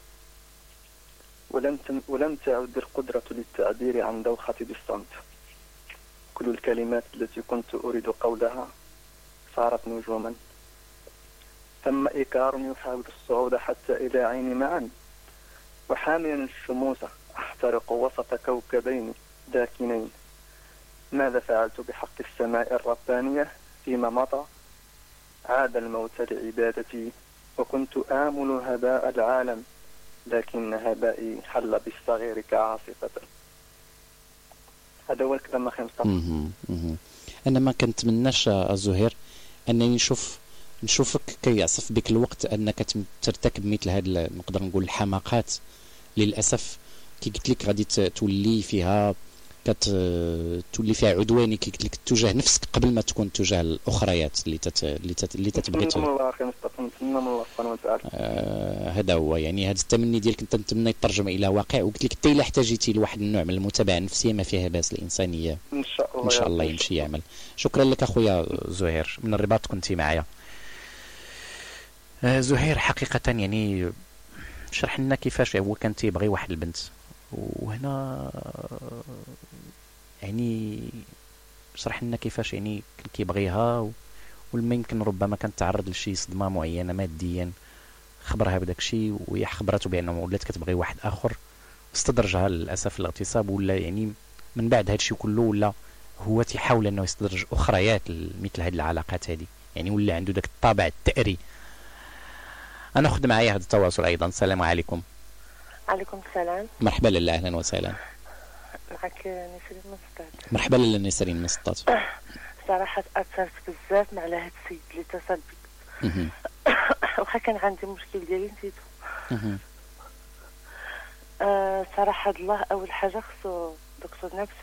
ولم تعد القدره للتعبير عن دوختي بالصمت. كل الكلمات التي كنت أريد قولها صارت نجوما. ثم إيكار يحاول الصعود حتى إلى عيني معا، وحاملا الشموس أحترق وسط كوكبين داكنين. ماذا فعلت بحق السماء الربانية فيما مضى؟ عاد الموت لعبادتي وكنت آمل هداء العالم، لكن هدائي حل بالصغير كعاصفة. هذا هو الكلام أخي مصطفى. أنا ما كنتمناش الزهير أنني نشوفك كيعصف بك الوقت أنك ترتكب مثل هذه نقدر نقول الحماقات. للأسف كي قلت لك غادي تولي فيها عدواني كي قلت لك تجاه نفسك قبل ما تكون تجاه الأخريات اللي تتبغي. نتمنى من الله أخي مصطفى، نتمنى من الله سبحانه وتعالى. هذا هو يعني هذا التمني ديالك انت نتمنى يترجم الى واقع. وقلت لك حتى الا احتاجيتي لواحد النوع من المتابعه النفسيه ما فيها باس، الانسانيه ان شاء الله ان شاء الله يمشي يعمل. شكرا لك اخويا زهير من الرباط كنتي معايا. زهير حقيقه يعني شرح لنا كيفاش هو كان تيبغي واحد البنت، وهنا يعني شرح لنا كيفاش يعني كان كيبغيها، ولما يمكن ربما كانت تعرض لشي صدمه معينه ماديا خبرها بداك الشيء، وهي خبرته بانه ولات كتبغي واحد اخر، استدرجها للاسف الاغتصاب. ولا يعني من بعد هذا الشيء كله ولا هو تيحاول انه يستدرج اخريات مثل هذه العلاقات هذه، يعني ولا عنده داك الطابع الثأري. انا خد معايا هذا التواصل ايضا. السلام عليكم. عليكم السلام. مرحبا لاله، اهلا وسهلا. معك نسرين من سطات. مرحبا لاله نسرين من سطات. صراحه تاثرت بزاف مع هذا السيد اللي اتصل بك. واخا كان عندي مشكل ديالي نسيتو. صراحه الله اول حاجه خصو دكتور نفسي.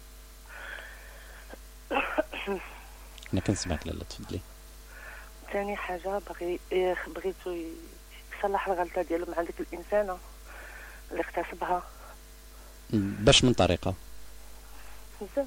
انا كنسمعك لاله، تفضلي. ثاني حاجه بغيتو يصلح الغلطه ديالو مع ديك الانسانه اللي اغتصبها. باش من طريقه؟ بزاف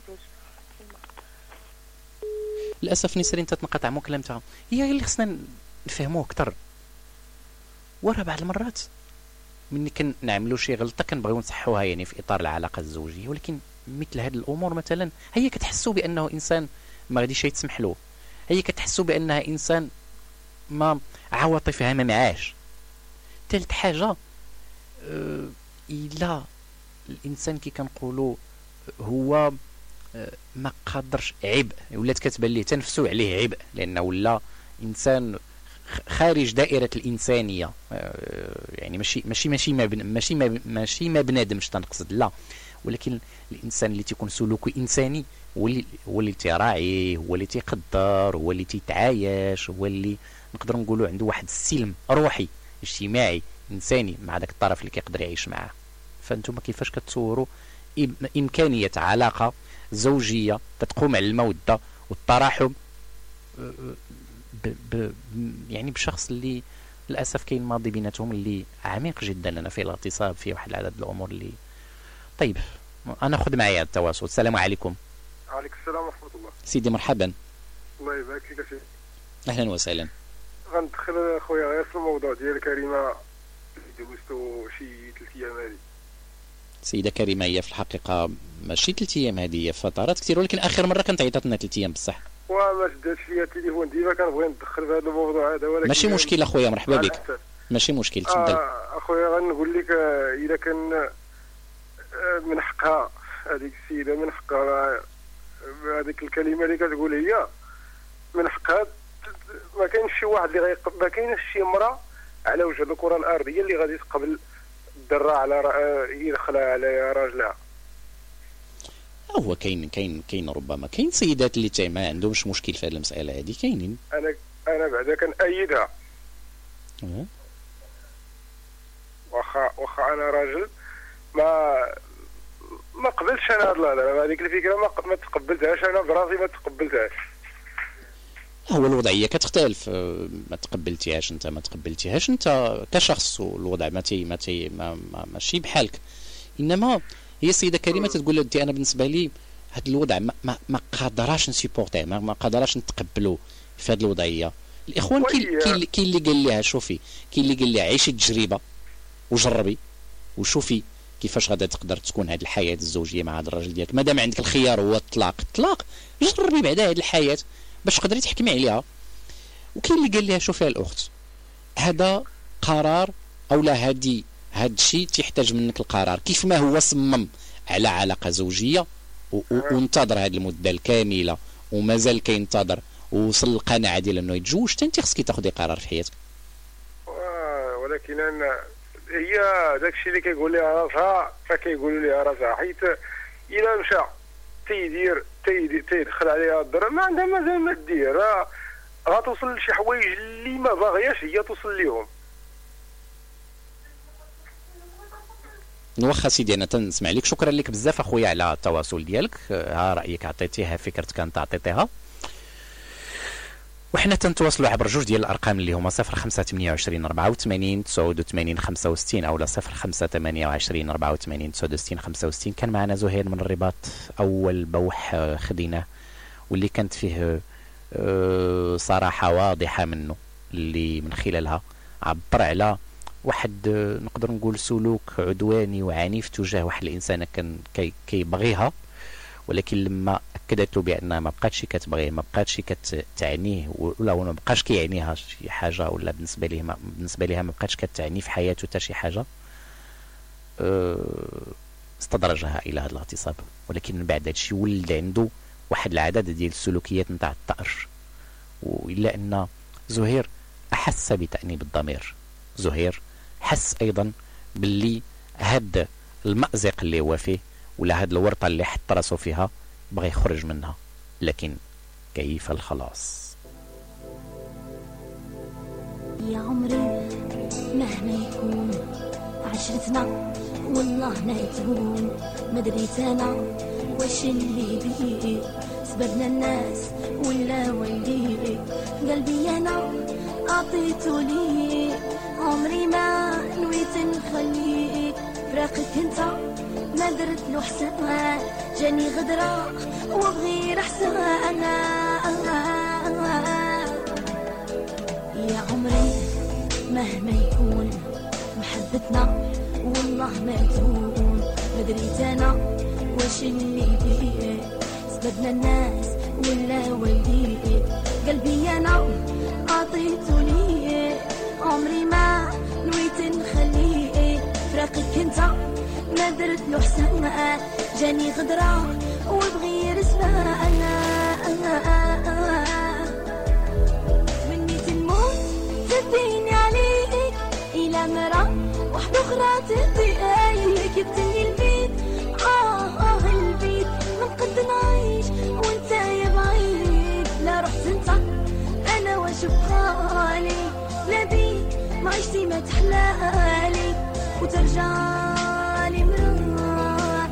للاسف نسرين تتنقطع مكالمتها. هي اللي خصنا نفهموه اكثر. ورا بعض المرات ملي كنعملوا شي غلطه كنبغيو نصحوها يعني في اطار العلاقه الزوجيه، ولكن مثل هذه الامور مثلا هي كتحسوا بانه انسان ما غاديش يتسمح له، هي كتحسوا بانها انسان ما عواطفها ما معاش. ثالث حاجه الا الانسان كي كنقولوا هو ما قادرش، عبء، ولات كتبان ليه تنفسو عليه عبء، لانه ولا انسان خارج دائره الانسانيه. يعني ماشي ما بنادمش تنقصد، لا، ولكن الانسان اللي تيكون سلوكه انساني هو اللي تيراعيه، هو اللي تيقدر، هو اللي تيتعايش، هو اللي نقدر نقولوا عنده واحد السلم روحي اجتماعي انساني مع داك الطرف اللي كيقدر يعيش معاه. فانتم كيفاش كتصوروا امكانيه علاقه زوجيه تتقوم على الموده والتراحم يعني بشخص اللي للاسف كاين ماضي بيناتهم اللي عميق جدا، انا فيه الاغتصاب، فيه واحد العدد الامور اللي. طيب انا خذ معايا التواصل. السلام عليكم. وعليكم السلام ورحمه الله. سيدي مرحبا. الله يبارك فيك سيدي. اهلا وسهلا. غندخل خويا غير في الموضوع ديال كريمه دوزتو شي 3 ايام هذه. سيده كريمه هي في الحقيقه ماشي 3 ايام، هذه هي فترات كثير، ولكن اخر مره كانت عيطتنا 3 ايام بصح. وما شداتش ليا التليفون، ديما كنبغي ندخل في هذا الموضوع هذا، ولكن ماشي مشكل اخويا، مرحبا بك. ماشي مشكل، تفضل. اخويا غنقول لك الا كان من حقها هذيك السيده، من حقها هذيك الكلمه اللي كتقول هي من حقها. ما كاينش شي واحد اللي ما كاينش شي امراه على وجه الكره الارضيه اللي غادي تقبل الدرة على يدخلها على راجلها. هو كاين ربما كاين سيدات اللي ما عندهمش مشكل في هذه المساله هذه، كاينين. انا بعدا كنأيدها. واخا انا راجل ما قبلتش انا هاد الهضره، هذيك الفكره ما تقبلتهاش، انا براسي ما تقبلتهاش. هو الوضعيه كتختلف، ما تقبلتيهاش انت كشخص، والوضع ماشي بحالك. انما هي السيده كريمه تقول لي انا بالنسبه لي هذا الوضع ما قادراش نسيبورتيه، ما قادراش نتقبلو في هذه الوضعيه. الاخوان كاين اللي قال لها شوفي، كاين اللي قال لها عيشي التجربه وجربي وشوفي كيفاش غادا تقدر تكون هذه الحياه الزوجيه مع هذا الراجل ديالك. مادام عندك الخيار هو الطلاق جربي بعدا هذه الحياه باش تقدري تحكمي عليها. وكاين اللي قال لها شوفي الاخت، هذا قرار او لا هذا الشيء تيحتاج منك القرار. كيف ما هو صمم على علاقه زوجيه وانتظر هذه المده الكامله ومازال كينتظر ووصل للقناعه ديال انه يتزوج، انت خصك تاخذي قرار في حياتك. ولكن انا هي داكشي اللي كيقول لها راسها فكيقولوا لها راسها، حيت الا مشى تيدخل عليها الضرر ما عندها مازال ما دير، غتوصل لشي حوايج اللي ما باغياش هي توصل ليهم. واخا سيدي انا تنسمع لك، شكرا لك بزاف اخويا على التواصل ديالك، ها رايك عطيتيها، فكرتك كانت عطيتيها، وحنا تنتواصلوا عبر جوج ديال الارقام اللي هما 0528 84 89 65 اولا 0528 84 69 65. كان معنا زهير من الرباط، اول بوح خديناه واللي كانت فيه صراحه واضحه منه، اللي من خلالها عبر على واحد نقدر نقول سلوك عدواني وعنيف تجاه واحد الانسانه كان كيبغيها، ولكن لما اكدت له بانها ما بقاتش كتبغيه، ما بقاتش كتعنيه، ولا ما بقاش كيعنيها شي حاجه، ولا بالنسبه ليها ما بقاتش كتعني في حياته حتى شي حاجه، استدرجها الى هذا الاغتصاب. ولكن من بعد هادشي ولد عنده واحد العدد ديال السلوكيات نتاع الطأر، والا ان زهير احس بتأنيب الضمير، زهير حس ايضا باللي هاد المأزق اللي هو فيه ولا هاد الورطه اللي حط راسو فيها بغى يخرج منها، لكن كيف الخلاص؟ يا عمري مهما يكون عشرتنا والله ما تهون، ما دريت انا واش اللي بيه سببنا الناس ولا ولي، قلبي انا عطيتو لي، عمري ما نويت نخليك، فراقك انت ما درت له حساب، جاني غدرة وبغير حساب. يا عمري مهما يكون محبتنا والله ما تهون، ما دريت انا واش اللي بيه سببنا الناس ولا ولي، قلبي انا عطيتو ليه، عمري ما نويت نخليه، فراقك انت ما درت له حساب، جاني غدرة وبغير اسمع. مني تموت تديني عليك الى مرة واحدة اخرى تديك، جبتني البيت البيت ما نقد نعيش وانت يا بعيد، لا رحت انت انا واش بقالي، لا بيك ما عشتي ما تحلالي وترجعلي مرة،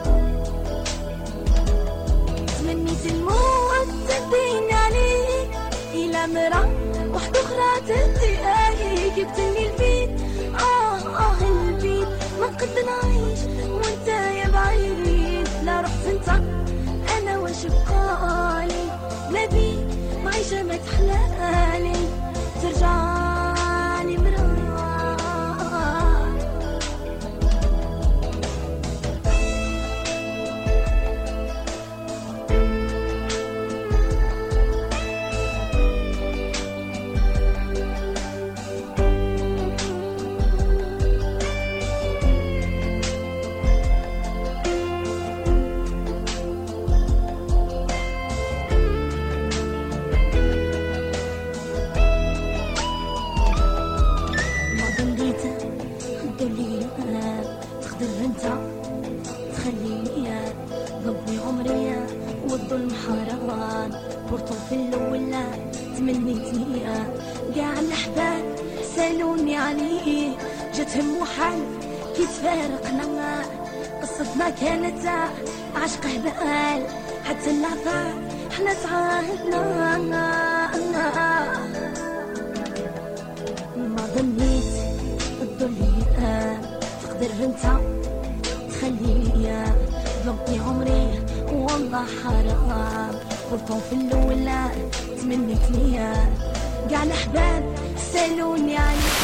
تمنيت الموت تديني عليك الى مرة واحدة اخرى تديك، جبتني البيت البيت ما نقد نعيش وانت يا بعيد، لا رحت انت انا واش بقالي، لا بيك ما عيشة ما تحلالي ترجعلي مرة. جتهم وحال كي تفارقنا، قصتنا كانت عشق هبال حتى اللحظة احنا تعاهدنا، ما ظنيت الدنيا تقدر انت تخليني، ظلمتني عمري والله حرام، غلطوا في الاولى تمنيتني، كاع الاحباب سالوني عليك.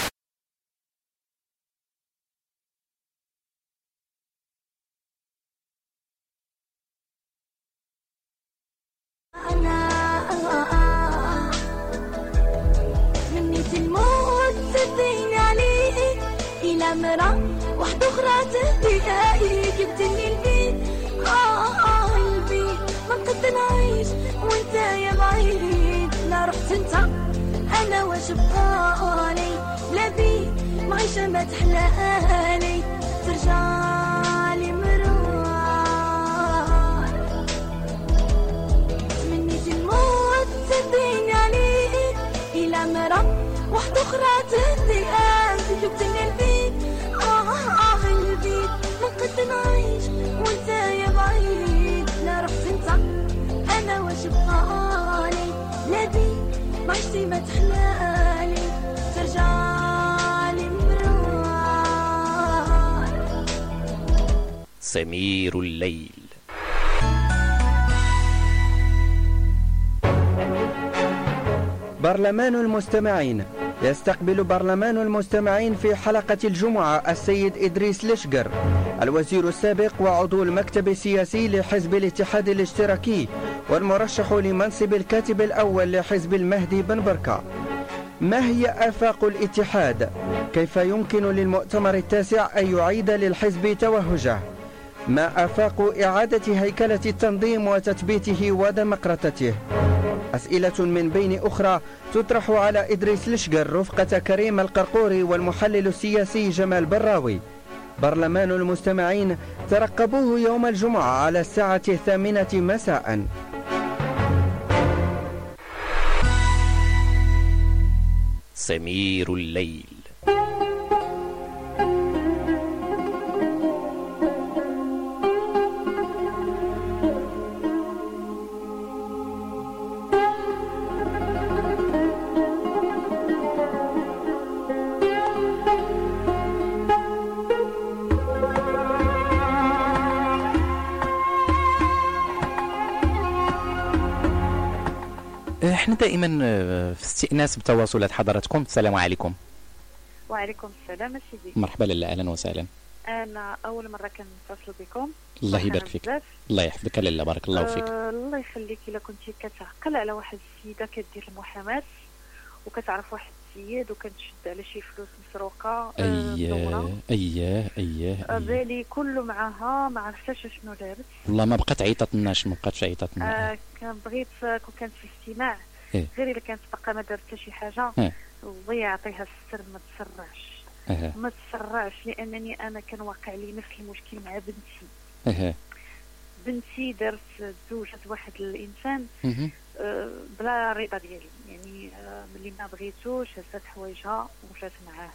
منيت الموت تديني عليك الى مرة واحدة اخرى تديك، جبتني البيت البيت ما نقد نعيش وانت يا بعيد، لا رحت انت انا واش بقالي، لا بيك شمت حلالي ترجعلي مرار تمنيت الموت تديني عليك إلى مرة واحدة أخرى تهدي قلبي جبتني البيت البيت ما قد نعيش وانت يا بعيد لا رحت انت أنا واش بقالي لا دي ما عشتي ما تحلالي ترجعلي مرار سمير الليل. برلمان المستمعين. يستقبل برلمان المستمعين في حلقة الجمعة السيد إدريس لشقر الوزير السابق وعضو المكتب السياسي لحزب الاتحاد الاشتراكي والمرشح لمنصب الكاتب الأول لحزب المهدي بن بركة. ما هي آفاق الاتحاد؟ كيف يمكن للمؤتمر التاسع أن يعيد للحزب توهجه؟ ما آفاق إعادة هيكلة التنظيم وتثبيته وديمقراطيته؟ أسئلة من بين أخرى تطرح على إدريس لشقر رفقة كريم القرقوري والمحلل السياسي جمال براوي. برلمان المستمعين ترقبوه يوم الجمعة على الساعة 8 مساء. سمير الليل. احنا دائما في استئناس بتواصلات حضراتكم. السلام عليكم. وعليكم السلام سيدي. مرحبا لاله، اهلا وسهلا. انا اول مره كنتصل بكم. الله يبارك فيك. الله يحفظك لاله، بارك الله فيك. الله يخليك. الا كنتي كتعقل على واحد السيده كدير المحاماه وكتعرف واحد السيد وكتشد على شي فلوس مسروقه اييه بالي كله معاها، ما عرفتش شنو لابس. والله ما بقات عيطتناش، ما بقاتش عيطتنا. كان بغيت كون كانت في الاستماع غير الا كانت باقا ما دارت حتى شي حاجه الله يعطيها السر ما تسرعش. ما تسرعش لانني انا كان واقع لي نفس المشكل مع بنتي. بنتي دارت تزوجت واحد الانسان بلا رضا ديالي، يعني ملي ما بغيتوش هزات حوايجها ومشات معاه.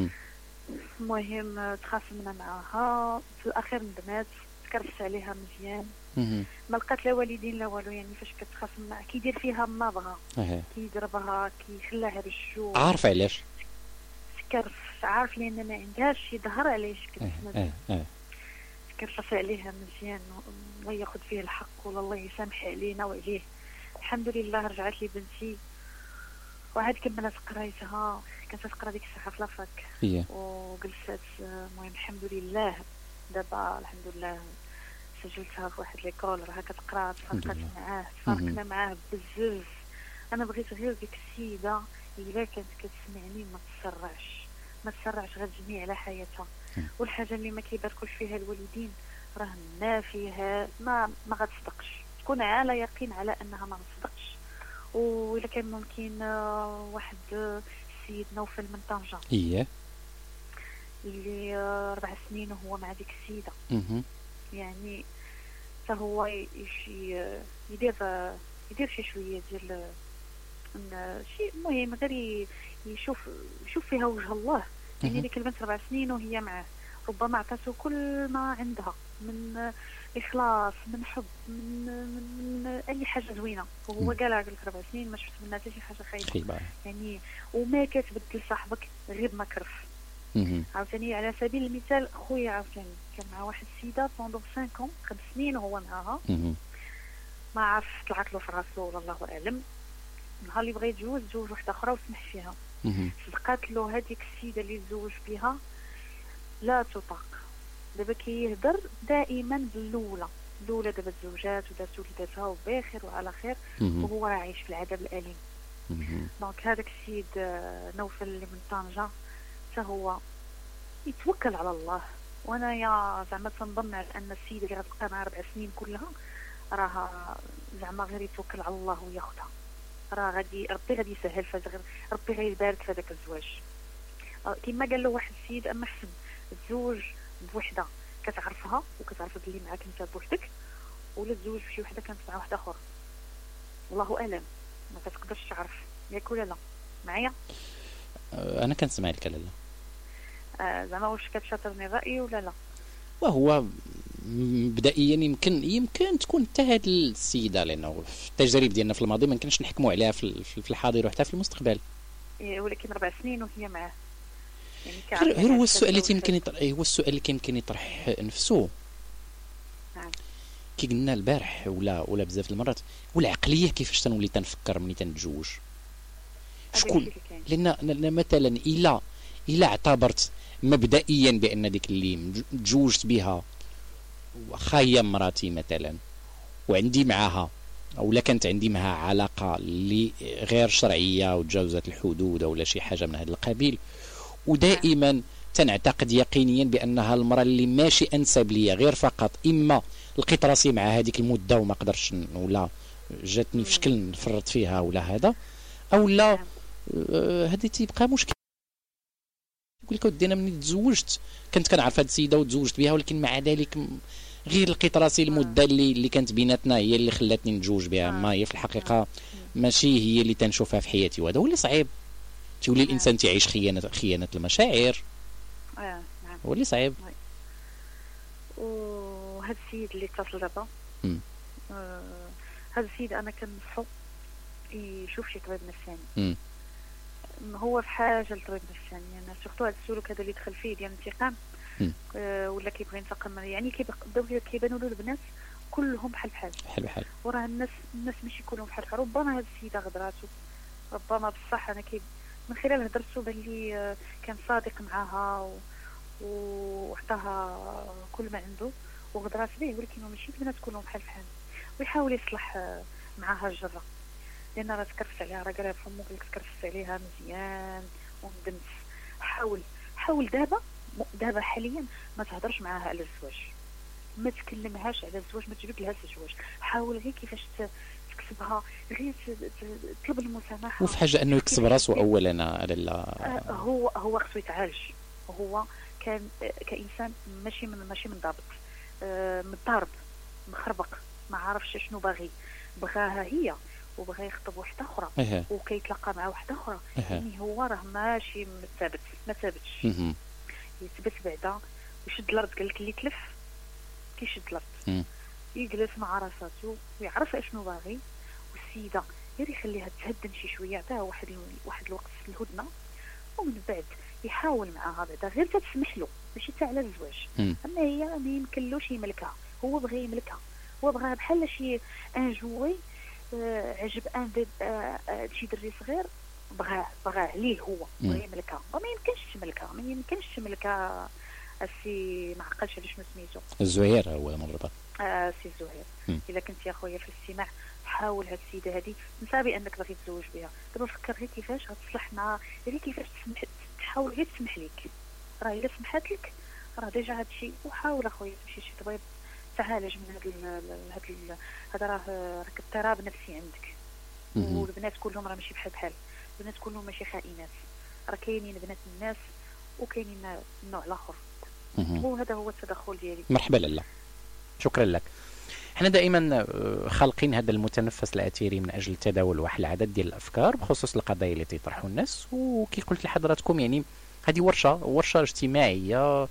المهم تخاصمنا معاها، في الاخير ندمات، تكرفت عليها مزيان، ما لقات لا والدين لا والو. يعني فاش كتخاصم معاه كيدير فيها ما بغا، كيضربها، كيخلاها بالشوك. عارف علاش؟ تكرف، عارف لان ما عندهاش شي ظهر علاش كتسند. تكرفت عليها مزيان، الله ياخذ فيه الحق ولا الله يسامح علينا وعليه. الحمد لله رجعت لي بنتي وعاد كملت قرايتها، كانت تقرا ديك الساعه في لافاك وجلست. المهم الحمد لله دابا الحمد لله سجلتها في واحد ليكول، راها كتقرا، تفرقت معاه، تفرقنا معاه بزاف. انا بغيت غير ديك السيده الا كانت كتسمعني ما تسرعش غتجني على حياتها. والحاجه اللي ما كيباركوش فيها الوالدين راه ما فيها ما غتصدقش، تكون على يقين على انها ما غتصدقش. وإلا كان ممكن واحد السيد نوفل من طنجة اللي 4 سنين وهو مع ديك السيدة، يعني فهو يدير شي شوية ديال شي، المهم غير يشوف فيها وجه الله. يعني ديك البنت 4 سنين وهي معاه، ربما عطاتو كل ما عندها من إخلاص، من حب، من أي حاجة زوينة، وهو قالها قال لك 4 سنين ما شفت منها حتى شي حاجة خايبة يعني. وما كتبدل صاحبك غير بمكرف. عاوتاني على سبيل المثال خويا عاوتاني كان مع واحد السيدة بوندو 5 سنين وهو معاها، ما عرف طلعت له في راسو ولا الله أعلم. نهار اللي بغى يتزوج تزوج واحدة أخرى وسمح فيها. صدقات له هذيك السيدة اللي تزوج بها لا تطاق. دابا كيهضر دائما بالأولى دابا تزوجات ودارت وليداتها وباخر وعلى خير، وهو راه عايش في العذاب الأليم. دونك هذاك السيد نوفل اللي من طنجة حتى هو يتوكل على الله. وانا يا زعما تنظن على ان السيده اللي غتبقى معها 4 سنين كلها راها زعما غير يتوكل على الله وياخذها، راه ربي غادي يسهل، ربي غير يبارك في هذاك الزواج. كما قال له واحد السيد اما حسن الزوج بوحده كتعرفها وكتعرف بلي معاك انت بوحدك، ولا الزوج بشي وحده كانت مع واحد اخر، والله اعلم ما كتقدرش تعرف ياك ولا لا معايا. انا كنسمع لك لالا. زعما واش كتشاطرني الراي ولا لا؟ وهو مبدئيا يمكن تكون حتى هاد السيده، لانه في التجارب ديالنا في الماضي ما يمكنش نحكموا عليها في الحاضر وحتى في المستقبل. ولكن 4 سنين وهي معاه، يعني غير هو السؤال اللي يمكن يطرح نفسه. كي قلنا البارح ولا بزاف المرات، والعقليه كيفاش تنولي تنفكر ملي تنتزوج شكون. لان مثلا الا اعتبرت مبدئيا بان ديك اللي تزوجت بها واخا هي مراتي مثلا وعندي معها او لا كانت عندي معها علاقه اللي غير شرعيه وتجاوزت الحدود ولا شي حاجه من هذا القبيل، ودائما تنعتقد يقينيا بانها المراه اللي ماشي انسب ليا، غير فقط اما لقيت راسي مع هذيك المده وما قدرتش ولا جاتني في شكل نفرط فيها ولا هذا، او لا هذه تيبقى مشكل. يقول لك ودي انا ملي تزوجت كنت كنعرف هذه السيده وتزوجت بها، ولكن مع ذلك غير لقيت راسي المده اللي كانت بيناتنا هي اللي خلاتني نتزوج بها، ما هي في الحقيقه ماشي هي اللي تنشوفها في حياتي، وهذا هو اللي صعيب. تولي الانسان تعيش خيانه المشاعر. نعم هو اللي صعيب. وهذا السيد اللي اتصل دابا، هذا السيد انا كنصحو يشوف شي طبيب نفساني. هو في حاجه لطبيب نفساني، يعني سورتو هذا السلوك هذا اللي دخل فيه ديال الانتقام ولا كيبغي ينتقم، يعني كيبانوا له البنات كلهم بحال وراه الناس ماشي كلهم بحال ربما هذه السيده غدراتو، ربما بصح انا من خلال هضرتو بان لي كان صادق معها وعطاها كل ما عنده وغدرات به، ولكن ماشي البنات كلهم بحال ويحاول يصلح معها الجره، لان راه تكرفت عليها، راه قالها في امك تكرفت عليها مزيان وندمت. حاول دابا حاليا ما تهضرش معاها على الزواج، ما تكلمهاش على الزواج، ما تجبد لها الزواج، حاول غير كيفاش تكسبها، غير تطلب المسامحه. وفي حاجه انه يكسب راسه اولا على هو خصو يتعالج. هو كان كانسان ماشي من ضابط، مضارب مخربق، ما عارفش شنو باغي، بغاها هي وبغى يخطب واحده اخرى وكيتلاقى مع واحده اخرى، يعني هو راه ماشي ما ثابتش يثبت بعدا ويشد الارض. قال لك اللي تلف كيشد الارض، يجلس مع راساتو ويعرف اشنو باغي، والسيده غير يخليها تهدن شي شويه، عطاها واحد الوقت الهدنه، ومن بعد يحاول معاها بعدا غير تسمح له، ماشي تاع على الزواج. اما هي ما يمكنلوش يملكها، هو بغى يملكها، هو بغاها بحال شي ان جوي، عجب ان شي دري صغير، بغاه ليه هو بغى يملكها، وما يمكنش تملكها السي ما عقلش على شنو سميتو الزهير هو مربط سي الزهير. الا كنت يا خويا في الاستماع حاول هاد السيده هذه، نسى بانك باغي تزوج بها، دابا فكر غير كيفاش غتصلح مع، غير كيفاش تحاول غير تسمح لك، راه الا سمحت لك راه ديجا هاد الشيء. وحاول اخويا تمشي شي طبيب تعالج من هذا راه راك اضطراب نفسي عندك. والبنات كلهم راه ماشي بحال البنات كلهم ماشي خائنات، راه كاينين بنات الناس وكاينين النوع الاخر، وهذا هو التدخل ديالي. مرحبا لاله، شكرا لك. احنا دائما خالقين هذا المتنفس الاثيري من اجل تداول واحد العدد ديال الافكار بخصوص القضايا اللي تيطرحوا الناس، وكي قلت لحضراتكم يعني هذه ورشه اجتماعيه،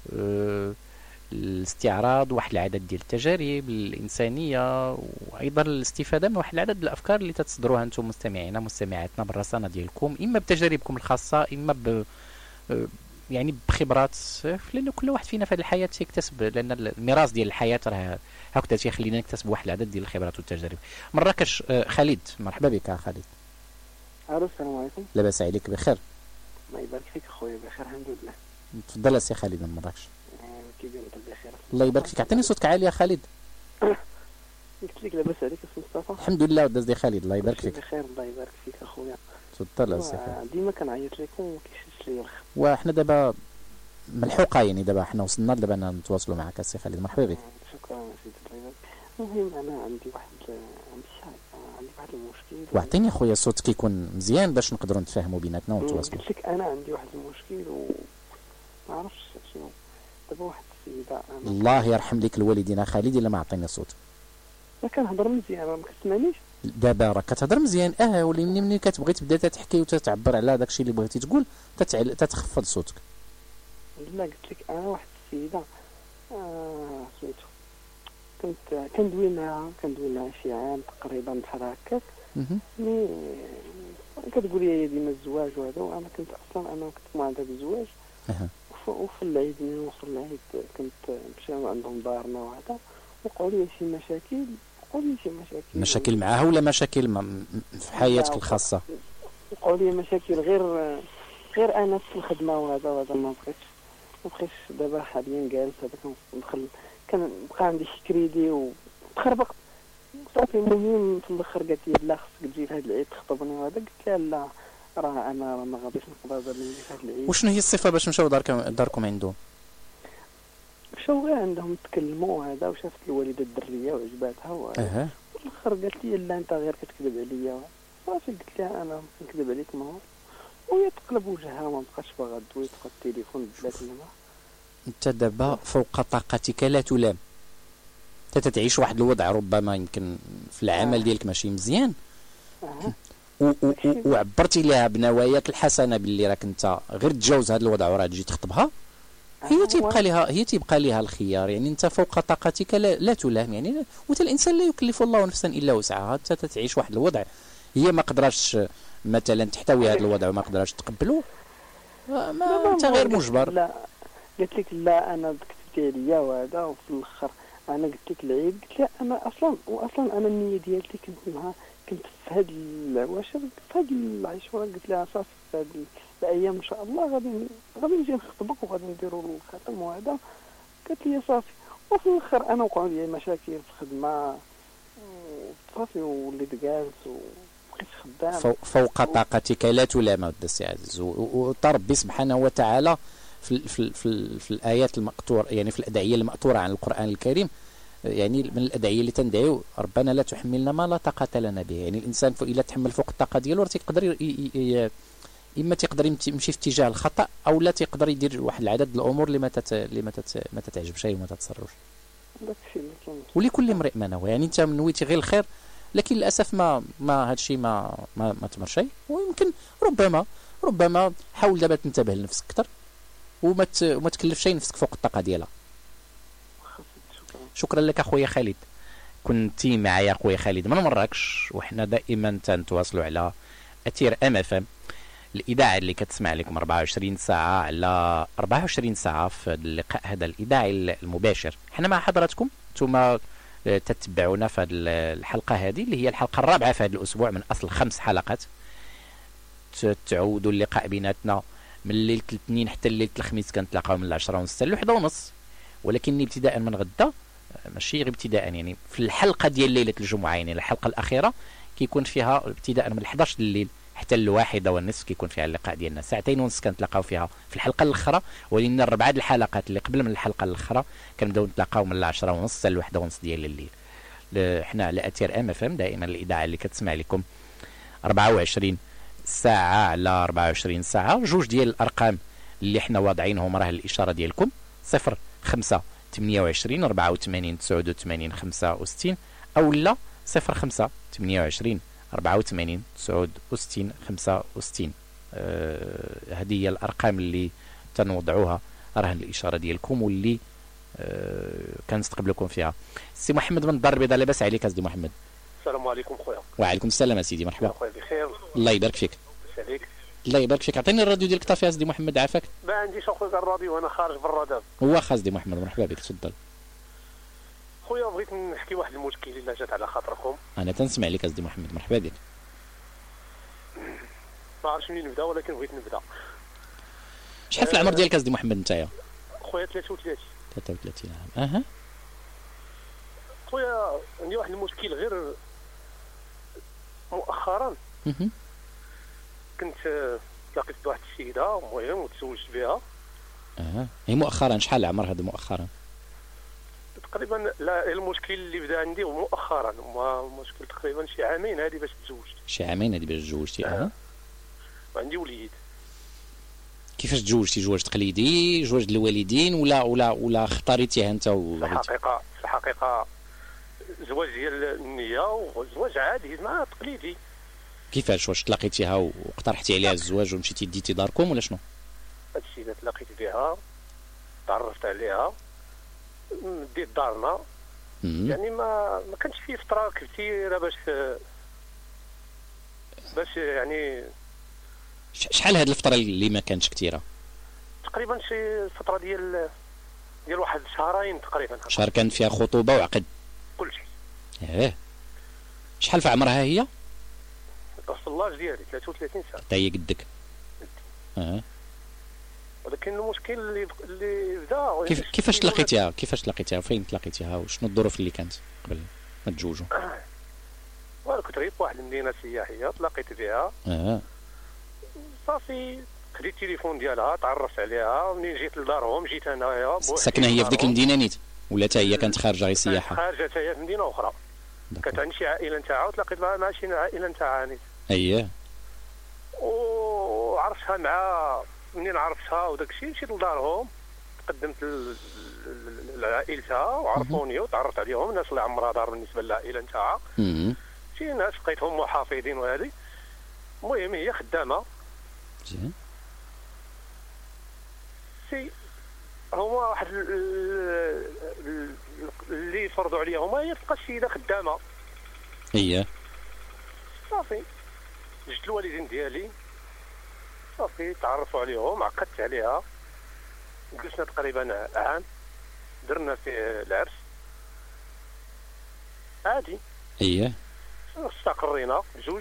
الاستعراض واحد العدد ديال التجارب الانسانيه، وايضا الاستفاده من واحد العدد الافكار اللي تتصدروها انتم مستمعينا مستمعاتنا بالرصانه ديالكم، اما بتجاربكم الخاصه، اما يعني بخبرات، لان كل واحد فينا في هذه الحياه تيكتسب، لان الميراث ديال الحياه راه هكذا تيخلينا نكتسب واحد العدد ديال الخبرات والتجارب. مراكش خالد، مرحبا بك خالد. السلام عليكم. لاباس عليك؟ بخير الله يبارك فيك اخويا. بخير الحمد لله. تفضل سي خالد من مراكش. كي داير بخير الله يبارك فيك. عطيني صوتك عالي يا خالد. قلت لك لاباس عليك يا مصطفى؟ الحمد لله وداز دي خالد، الله يبارك فيك. بخير الله يبارك فيك اخويا. تفضل سي خالد. ديما كنعيط لكم وكيشش لي الخ، وحنا دابا ملحوقه، يعني دابا حنا وصلنا دابا نتواصلوا معك السي خالد. مرحبا بك. شكرا سيدي الله يبارك. المهم انا عندي عندي واحد المشكل. واعطيني خويا صوتك كيكون مزيان باش نقدروا نتفاهموا بيناتنا ونتواصلوا. قلت لك انا عندي واحد المشكل وما عرفتش شنو. دابا واحد السيده الله يرحم لك الوالدين خالد الا ما عطينا صوت. ما كنهضر مزيان ما كتسمعنيش دابا راه كتهضر مزيان ولي ملي كتبغي تبدا تحكي وتتعبر على داكشي اللي بغيتي تقول تتخفض صوتك. لا قلت لك انا واحد السيده سميتو كنت كندوي معها شي عام تقريبا بحال هكاك. مي كتقول لي ديما الزواج وهذا، وانا كنت اصلا انا كنت معجبه بالزواج. وفي العيد ملي وصل العيد كنت مشينا عندهم دارنا وهذا، وقعوا لي شي مشاكل معاها ولا مشاكل في حياتك الخاصه؟ وقعوا لي مشاكل غير انا في الخدمه وهذا ما بقيتش دابا حاليا جالس هذا كندخل كنبقى عندي شي كريدي وتخربق صافي. المهم في الاخر قالت لي لا خصك تجي لهاد العيد تخطبني وهذا، قلت لها لا راه انا ما غاديش نقدر نجي لهاد العيد. وشنو هي الصفه باش مشاو داركم عندهم؟ مشاو غير عندهم تكلموا هذا، وشافت الوالده الدريه وعجباتها وهذا. في الاخر قالت لي لا انت غير كتكذب عليا صافي. قلت لها انا كنكذب عليك ما هو، وهي تقلب وجهها وما بقاش باغا تدوي، تاخذ التليفون بلاتي لنا. انت دابا فوق طاقتك لا تلام، تتعيش واحد الوضع ربما يمكن في العمل ديالك ماشي مزيان. وعبرتي لها بنواياك الحسنه باللي راك انت غير تجاوز هذا الوضع وراه تجي تخطبها. هي تيبقى لها الخيار. يعني انت فوق طاقتك لا تلام. يعني وتا الانسان لا يكلف الله نفسا الا وسعها. انت تتعيش واحد الوضع هي ما قدراش مثلا تحتوي هذا الوضع وما قدراش تقبله، ما انت غير مجبر. لا قلت لك لا انا كتبتي عليا وهذا، وفي الاخر انا قلت لك العيد. قلت لها انا اصلا انا النيه ديالتي كنت في هذا العواشر في هذا العشوره. قلت لها صافي في هذه الايام ان شاء الله غادي نجي نخطبك وغادي نديروا الخاتم وهذا. قالت لي صافي. وفي الاخر انا وقعوا لي مشاكل في الخدمه صافي، وليت جالس وبقيت خدام. فوق طاقتك لا تلام ود السي عزيز. وربي سبحانه وتعالى في الايات المقطوره، يعني في الادعيه المأثوره عن القرآن الكريم، يعني من الادعيه اللي تندعيو ربنا لا تحملنا ما لا طاقه لنا به. يعني الانسان الا تحمل فوق الطاقه ديالو راه تيقدر اما تيقدر يمشي في اتجاه الخطا، او لا تيقدر يدير واحد العدد الامور اللي ما تتعجبش وما تتصرفش. داكشي اللي كاين. ولكل امرئ ما نوى. يعني انت نويتي غير الخير، لكن للاسف ما هادشي ما تمر شيء. ويمكن ربما حاول دابا تنتبه لنفسك اكثر وما تكلفش نفسك فوق الطاقه ديالها. شكرا لك اخويا خالد. كنتي معايا اخويا خالد من مراكش، وحنا دائما تنتواصلوا على اثير ام الاذاعه اللي كتسمع لكم 24 ساعه على 24 ساعه في اللقاء هذا الاذاعي المباشر. حنا مع حضراتكم، ثم تتبعونا في هذه الحلقه هذه اللي هي الحلقه الرابعه في هذا الاسبوع من اصل 5 حلقات. تعودوا اللقاء بيناتنا من ليله الاثنين حتى ليله الخميس، كنتلاقاو من 10:30 ل 1:30، ولكن ابتداء من غدا ماشي غير ابتداء، يعني في الحلقه ديال ليله الجمعه، يعني الحلقه الاخيره كيكون فيها ابتداء من 11 الليل حتى ل1:30 كيكون فيها اللقاء ديالنا. 2.5 ساعات كنتلاقاو فيها في الحلقه الاخرى، ولكن 4 الحلقات اللي قبل من الحلقه الاخرى كنبداو نتلاقاو من 10:30 حتى ل1:30 ديال الليل. حنا على اثير ام دائما الاذاعه اللي كتسمع لكم 24 ساعه على 24 ساعه. جوج ديال الارقام اللي حنا واضعينهم راه الاشاره ديالكم 05 28 84 89 65 او لا 05 28 84 69 65. هذه هي الارقام اللي تنوضعوها راهن الاشاره ديالكم واللي كنستقبلكم فيها. سي محمد من الدار البيضاء، لاباس عليك سيدي محمد؟ السلام عليكم خويا. وعليكم السلام سيدي، مرحبا. خويا بخير. الله يبارك فيك. عليك. الله يبارك فيك. عطيني الراديو ديالك طافي سيدي محمد، عافاك. ما عنديش اخويا الراديو وانا خارج برا دابا. هو سيدي محمد، مرحبا بك، تفضل. خويا بغيت نحكي واحد المشكل الا جات على خاطركم. انا تنسمع لك سيدي محمد، مرحبا بك. ما عرفتش منين نبدا، ولكن بغيت نبدا. شحال في العمر ديالك سيدي محمد نتايا؟ خويا 33. 33 عام. خويا عندي واحد المشكل غير مؤخرا. كنت تلاقيت بواحد السيده المهم وتزوجت بها. هي مؤخرا شحال العمر هذا مؤخرا؟ تقريبا لا المشكل اللي بدا عندي هو مؤخرا، مشكل تقريبا شي عامين هذه باش تزوجت. شي عامين هذه باش تزوجتي؟ وعندي وليد. كيفاش تزوجتي؟ زواج تقليدي، زواج الوالدين، ولا اختاريتيها انت في الحقيقه زواج ديال النيه وزواج عادي ما تقليدي. كيفاش؟ واش تلاقيتيها واقترحتي عليها الزواج ومشيتي ديتي داركم ولا شنو؟ هادشي اللي تلاقيت بها، تعرفت عليها، ديت دارنا. يعني ما كانش فيه فتره كثيره باش يعني. شحال هاد الفتره اللي ما كانتش كثيره؟ تقريبا شي فتره ديال واحد شهرين تقريبا. شهر كان فيها خطوبه وعقد كلشي. شحال في عمرها هي؟ اللاج ديالي 33 سنه. حتى هي قدك؟ ولكن المشكل اللي بدا كيفاش تلاقيتيها؟ فين تلاقيتيها؟ وشنو الظروف اللي كانت قبل ما تتزوجوا؟ وانا كنت غير في واحد المدينه سياحيه تلاقيت بها. صافي خديت التليفون ديالها، تعرفت عليها، منين جيت لدارهم جيت انايا. ساكنه هي في ديك المدينه نيت ولا حتى هي كانت خارجه غير سياحه؟ خارجه حتى هي في مدينه اخرى. كانت عندي شي عائله نتاعها وتلاقيت مع شي عائله نتاعها نيت. وعرفتها مع منين عرفتها وداك الشيء مشيت لدارهم، قدمت لعائلتها وعرفوني وتعرفت عليهم، الناس اللي عمرها دار بالنسبه للعائله نتاعها. شي ناس لقيتهم محافظين وهذه. المهم هي خدامه. سي هما واحد اللي فرضوا عليها هما هي تلقى السيده خدامه. صافي جبت الوالدين ديالي، صافي تعرفوا عليهم، عقدت عليها، جلسنا تقريبا عام، درنا فيه العرس عادي. استقرينا بجوج.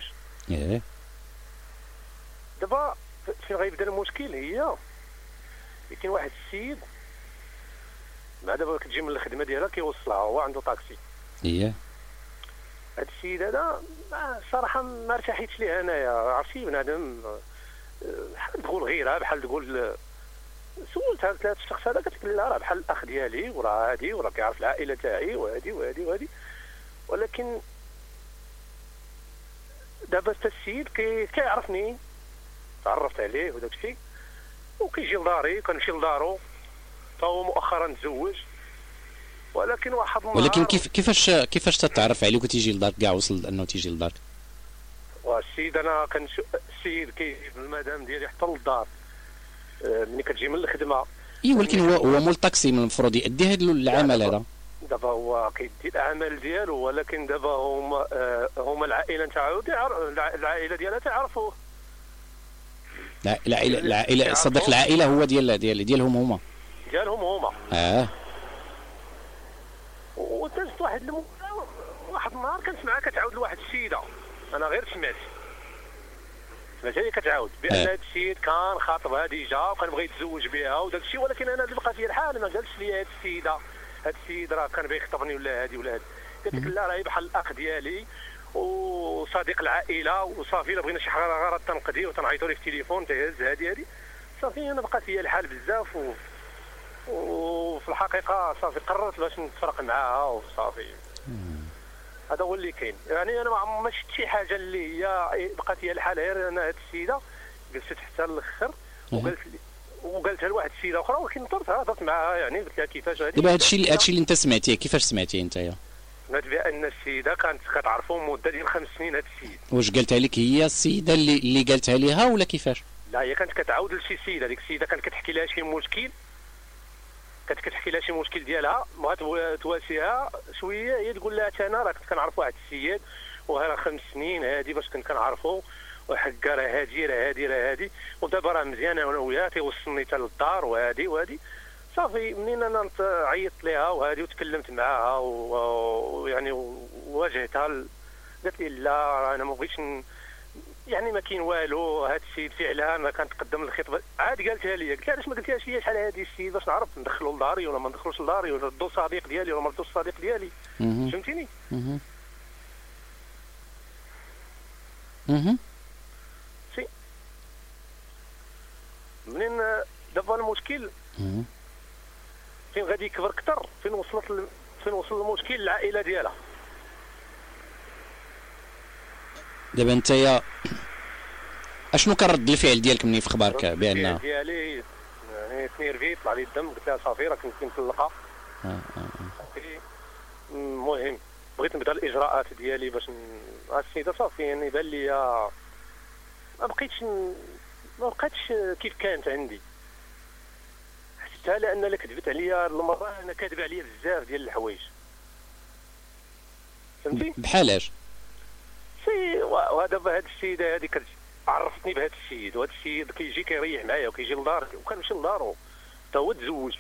دابا فين غيبدا المشكل هي كاين واحد السيد مع دابا كتجي من الخدمه ديالها كيوصلها، هو عنده طاكسي. هاد السيد هذا صراحه ما ارتحيتش ليه انايا. عرفتي بنادم بحال تقول غيرها، بحال تقول سولت هاد الشخص هذا كتقول لا راه بحال الاخ ديالي وراه هادي وراه كيعرف العائله تاعي وهادي، ولكن دابا حتى السيد كيعرفني، تعرفت عليه وداك الشيء، وكيجي لداري كنمشي لدارو، فهو مؤخرا تزوج. ولكن واحد النهار، ولكن كيفاش تتعرف عليه وتيجي لدارك؟ كاع وصل انه تيجي لدارك؟ والسيد انا السيد كيجيب المدام ديالي حتى للدار ملي كتجي من الخدمه. ولكن هو مول الطاكسي من المفروض يأدي هذا العمل هذا. دابا هو كيدي العمل ديالو، ولكن دابا هما العائله نتاعو العائله ديالها تعرفوه. العائله صديق العائله هو ديالهم هما. ودازت واحد النهار كنسمعها كتعاود لواحد السيده، انا غير سمعت هي كتعاود بان هذا السيد كان خاطبها ديجا وكان بغى يتزوج بها وداك الشيء. ولكن انا اللي بقى فيا الحال ما قالش لي هذه السيده هذا السيد راه كان بغى يخطبني ولا هذه ولا هذه. قالت لك لا راهي بحال الاخ ديالي وصديق العائله وصافي. الا بغينا شي حاجه غير تنقضي وتنعيطوا لي في التليفون تهز هذه صافي. انا بقى فيا الحال بزاف وفي الحقيقه صافي قررت باش نتفرق معاها وصافي. هذا هو اللي كاين. يعني انا ما شفت شي حاجه اللي هي بقات هي الحال غير انا هذه السيده جلست حتى الاخر وقالتها لواحد السيده اخرى، ولكن هضرت معها يعني قلت لها كيفاش هذه. دابا هادشي اللي انت سمعتيه كيفاش سمعتيه انت؟ سمعت بان السيده كانت كتعرفوا مده ديال 5 سنين. هذا السيد واش قالتها لك هي السيده اللي قالتها ليها ولا كيفاش؟ لا هي كانت كتعاود لشي سيده، هذيك السيده كانت كتحكي لها شي مشكل، ديالها بغات تواسيها شويه. هي تقول لها انا راه كنت كنعرف واحد السيد وها 5 سنين هذه باش كنت كنعرفو وحكا راه هادي ودابا راه مزيانه انا وياه تيوصلني حتى للدار وهادي صافي. منين انا عيطت ليها وهادي وتكلمت معاها ويعني واجهتها، قالت لي لا انا ما بغيتش يعني ما كاين والو. هذا السيد فعلا ما كان تقدم الخطبه عاد قالتها لي. قلت لها علاش ما قلتيهاش لي شحال هذه السيد باش نعرف ندخلو لداري ولا ما ندخلوش لداري ولا ردو صديق ديالي ولا ما ردوش صديق ديالي. فهمتيني؟ سي منين دابا المشكل فين غادي يكبر اكثر، فين وصلت فين وصل المشكل العائله ديالها. دابا انت اشنو كان رد الفعل ديالك ملي في خبارك بان الفعل ديالي يعني تنيرفيت طلع لي الدم، قلت لها صافي راه كنت مطلقه. المهم بغيت نبدا الاجراءات ديالي باش السيده صافي يعني بان لي ما بقيتش كيف كانت عندي. حسيتها لان لا كذبت عليا المره، انا كاذبه عليا بزاف ديال الحوايج، فهمتي؟ بحال اش؟ سي ودابا هاد السيده هادي عرفتني بهذا السيد، وهذا السيد كيجي كيريح معايا وكيجي لداري وكنمشي لدارو حتى هو تزوج.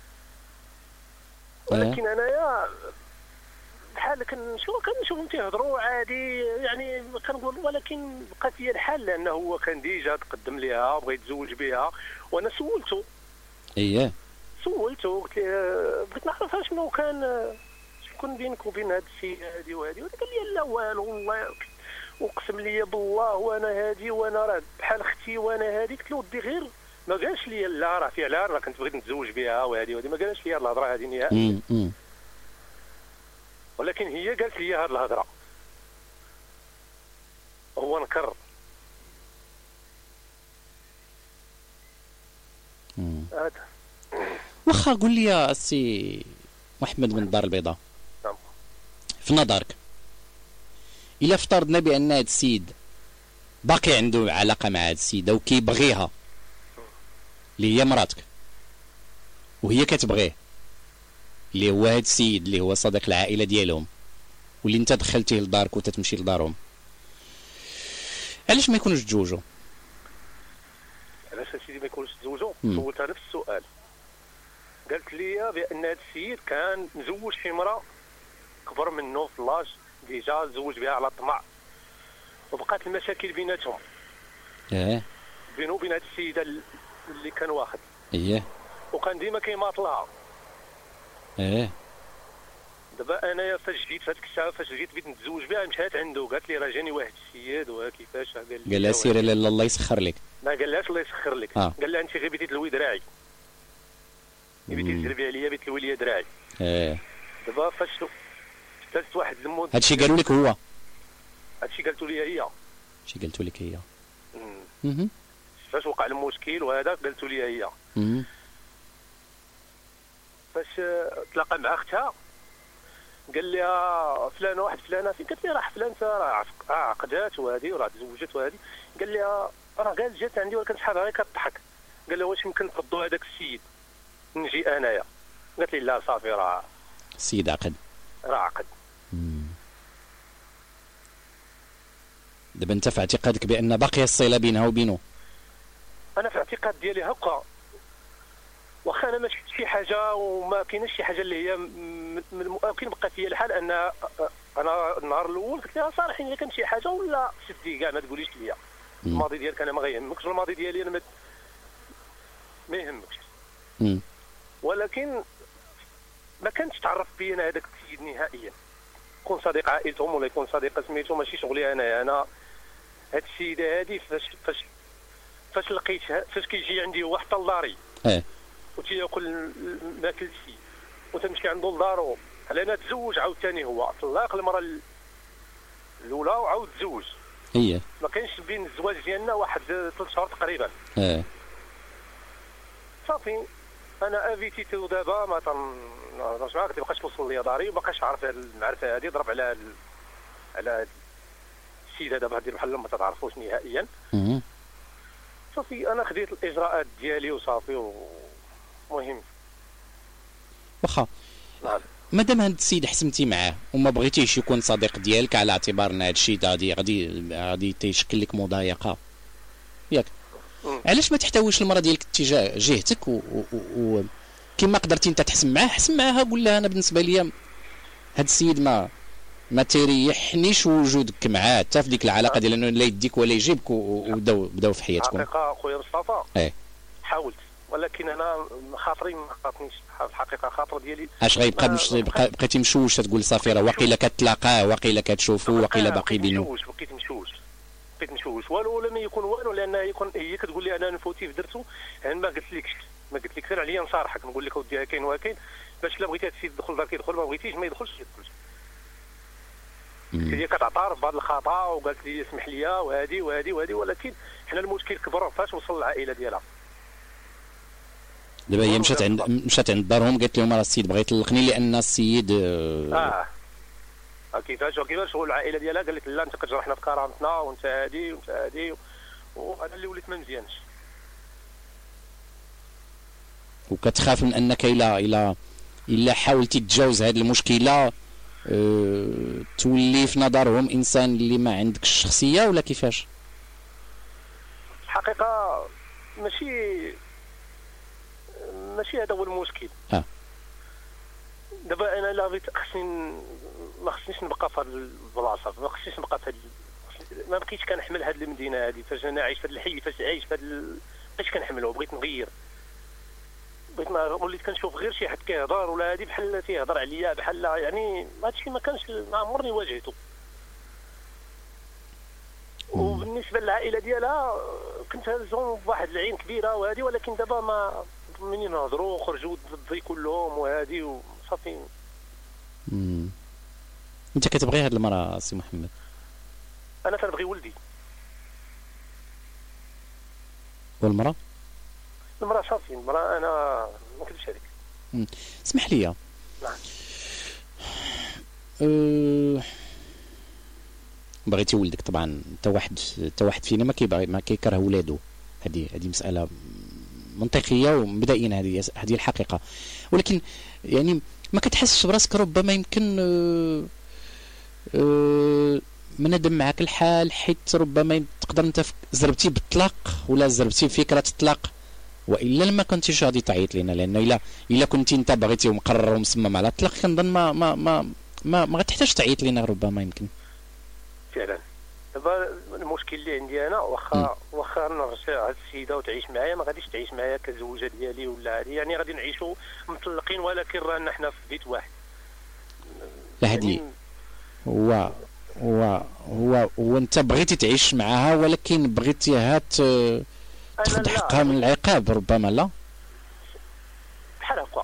ولكن انايا بحال كنشوفهم تيهضروا عادي يعني كنقول، ولكن بقات هي الحال لانه هو كان ديجا تقدم ليها وبغى يتزوج بها، وانا سولته. سولته قلت له بغيت نعرف شنو كان بينك وبين هاد السيده هادي وهادي، قال لي لا والو والله، اقسم لي بالله وانا هادي وانا راه بحال اختي وانا هادي. قلت له ودي غير ما قالش لي لا راه فعلا راه كنت بغيت نتزوج بها وهادي ما قالش لي الهضره هادي نهائيا. ولكن هي قالت لي هاد الهضره، هو نكر. هذا واخا قول لي يا السي محمد من الدار البيضاء، في نظرك الا افترضنا بان هذا السيد باقي عنده علاقه مع هذه السيده وكيبغيها اللي هي مراتك وهي كتبغيه اللي هو هذا السيد اللي هو صديق العائله ديالهم واللي انت دخلتيه لدارك وتتمشي لدارهم، علاش ما يكونوش تزوجوا؟ علاش سيدي ما يكونوش تزوجوا؟ سولتها نفس السؤال، قالت لي بان هذا السيد كان مزوج شي امراه كبر منه في اللاج ديجا، تزوج بها على طمع، وبقات المشاكل بيناتهم بينه وبين هذه السيده اللي كان واخد، وكان ديما كيماط لها. دابا انايا فاش جيت في هذيك الساعه فاش جيت بغيت نتزوج بها مشات عنده قالت لي راه جاني واحد السيد وكيفاش قال لها سير لاله الله يسخر لك. ما قالهاش الله يسخر لك، قال لها انت غير بغيتي تلوي دراعي، بغيتي تجربي عليا بغيتي تلوي لي دراعي. دابا فاش ثالث واحد المده هادشي قالوا لك هو؟ هادشي قالتو لي هي. هادشي قالتو لك هي. فاش وقع المشكل وهذا قالتو لي هي. فاش تلاقى مع اختها قال لها فلانه واحد فلانه فين، قالت لي راه فلانه راه عقدات وهذه وراه تزوجت وهذه، قال لها راه قالت جات عندي ولكن شحال غير كتضحك، قال لها واش يمكن تردوا هذاك السيد نجي انايا؟ قالت لي لا صافي راه السيد عقد، راه عقد. دابا انت في اعتقادك بان باقيه الصله بينها وبينه؟ انا في اعتقاد ديالي هكا، واخا انا ما شفت شي حاجه وما كايناش شي حاجه اللي هي ممكن بقات هي الحال. ان انا النهار الاول قلت لها صراحه الا كان شي حاجه ولا سدي كاع ما تقوليش ليا الماضي ديالك، انا ما غيهمكش الماضي ديالي انا ما يهمكش. ولكن ما كانتش تعرف بي انا هذاك السيد نهائيا، يكون صديق عائلتهم ولا يكون صديق سميتو ماشي شغلي انا هاد السيده هادي فاش لقيتها فاش كيجي عندي هو حتى لداري وتياكل ماكلتي وتمشي عنده لدارو على انا تزوج عاوتاني، هو طلاق المره الاولى وعاود تزوج. ما كاينش بين الزواج ديالنا واحد 3 شهور تقريبا. صافي انا افيتيتو دابا ما تنهضرش معاك، ما بقاش توصل ليا داري وما بقاش عارف المعرفه هذه، ضرب على السيده دابا هذه بحال ما تتعرفوش نهائيا. صافي انا خديت الاجراءات ديالي وصافي مهم. واخا مادام هاد السيد حسمتي معاه وما بغيتيش يكون صديق ديالك على اعتبار ان هاد الشيء غادي تيشكل لك مضايقه ياك، علاش ما تحتويش المراه ديالك اتجاه جهتك كما قدرتي انت تحسم معاه، حسم معاها قول لها انا بالنسبه لي هاد السيد ما تريحنيش وجودك معاه حتى في ديك العلاقه ديال انه لا يديك ولا يجيبك وبداو في حياتكم. حقيقه خويا مصطفى حاولت، ولكن انا خاطري ما خاطنيش الحقيقه، خاطر ديالي اش غيبقى بقيتي مشوش تقول صافي راه واقيلا كتلاقاه واقيلا كتشوفوا واقيلا باقي بينو. بقيت مشوش والو لم يكون والو، لان يكون هي كتقول لي انا نفوتي في درتو، يعني ما قلتلكش ما قلت لك سير عليا نصارحك نقول لك اودي كاين وكاين باش الا بغيتي هذا السيد يدخل دار كيدخل ما بغيتيش ما يدخلش هي كتعترف بهذا الخطا وقالت لي اسمح لي وهذه وهذه وهذه، ولكن حنا المشكل كبر فاش وصل العائله ديالها. دابا هي مشات عند دارهم قالت لهم راه السيد بغى يطلقني لان السيد كيفاش هو العائله ديالها قال لك لا انت كتجرحنا في كرامتنا وانت هادي وانت هادي، وانا اللي وليت ما مزيانش. وكتخاف من انك الا حاولتي تتجاوز هذه المشكله تولي في نظرهم انسان اللي ما عندكش الشخصيه، ولا كيفاش؟ الحقيقه ماشي هذا هو المشكل. دابا انا لا بغيت ما خصنيش نبقى في هذه البلاصه، ما بقيتش كنحمل هذه المدينه هذه. فاش انا عايش في هذا الحي، فاش عايش في هذا بقيت كنحمله، بغيت نغير، بغيت ما وليت كنشوف غير شي حد كيهضر ولا هذه بحال تيهضر عليا بحال يعني هذا الشيء ما كانش ما عمرني واجهته. وبالنسبه للعائله ديالها كنت هازهم بواحد العين كبيره وهذه، ولكن دابا ما منين نهضروا خرجوا ضدي كلهم وهذه وصافي. انت كتبغي هاد المراه سي محمد؟ انا كنبغي ولدي. والمراه؟ المراه صافي، المراه انا ما نكذبش عليك. اسمح لي. نعم. بغيتي ولدك طبعا، انت واحد فينا ما كيكره ولادو، هذه مساله منطقيه ومبدئيا هذه الحقيقه، ولكن يعني ما كتحسش براسك ربما يمكن منادم معك الحال، حيت ربما تقدر انت زربتي بالطلاق ولا زربتي فكره الطلاق، والا لما كنتيش غادي تعيط لينا، لان الا كنتي انت بغيتي ومقرر ومصمم على الطلاق كنظن ما غتحتاج تعيط لينا ربما يمكن. فعلا دابا المشكل اللي عندي انا واخا نرجع هاد السيده وتعيش معايا، ما غاديش تعيش معايا كزوجه ديالي ولا هذه، يعني غادي نعيشوا مطلقين ولكن رانا حنا في بيت واحد. لا هذه هو انت بغيتي تعيش معها ولكن بغيتيها تاخذ حقها من العقاب ربما. لا بحال هكا،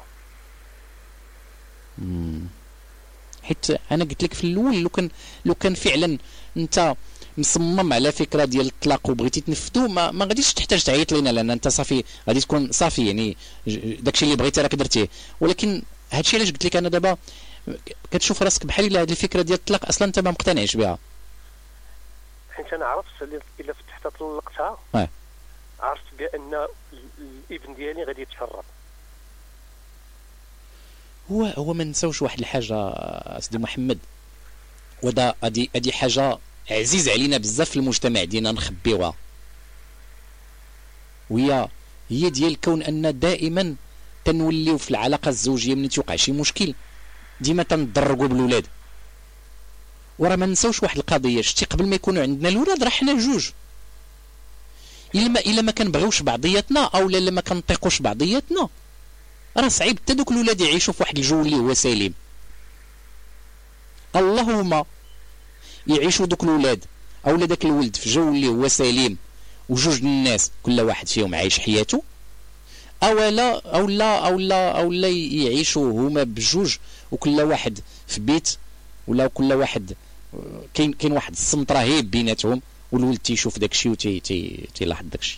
حيت انا قلت لك في الاول لو كان فعلا انت مصمم على فكره ديال الطلاق وبغيتي تنفذو ما غاديش تحتاج تعيط لينا، لان انت صافي غادي تكون صافي، يعني داكشي اللي بغيتي راك درتيه. ولكن هادشي علاش قلت لك انا دابا كتشوف راسك بحال الا هذه الفكره ديال الطلاق اصلا انت ما مقتنعش بها. حيت انا عرفت الا فتحتها طلقتها عرفت بان الابن ديالي غادي يتشرد. هو ما نساوش واحد الحاجه سيدي محمد، ودا هذه حاجه عزيز علينا بزاف في المجتمع ديالنا نخبيوها، وهي ديال كون ان دائما تنوليو في العلاقه الزوجيه ملي توقع شي مشكل ديما تنضرقوا بالولاد. وراه ما نساوش واحد القضيه، شتي قبل ما يكونوا عندنا الولاد راه حنا جوج، الا ما كنبغيوش بعضياتنا او الا ما كنطيقوش بعضياتنا راه صعيب حتى دوك الولاد يعيشوا في واحد الجو اللي هو سليم. اللهم يعيشوا دوك الولاد او داك الولد في جو اللي هو سليم وجوج الناس كل واحد فيهم عايش حياته، او لا يعيشوا هما بجوج وكل واحد في بيت، ولا كل واحد كاين واحد الصمت رهيب بيناتهم والولد تيشوف داكشي تيلاحظ داكشي.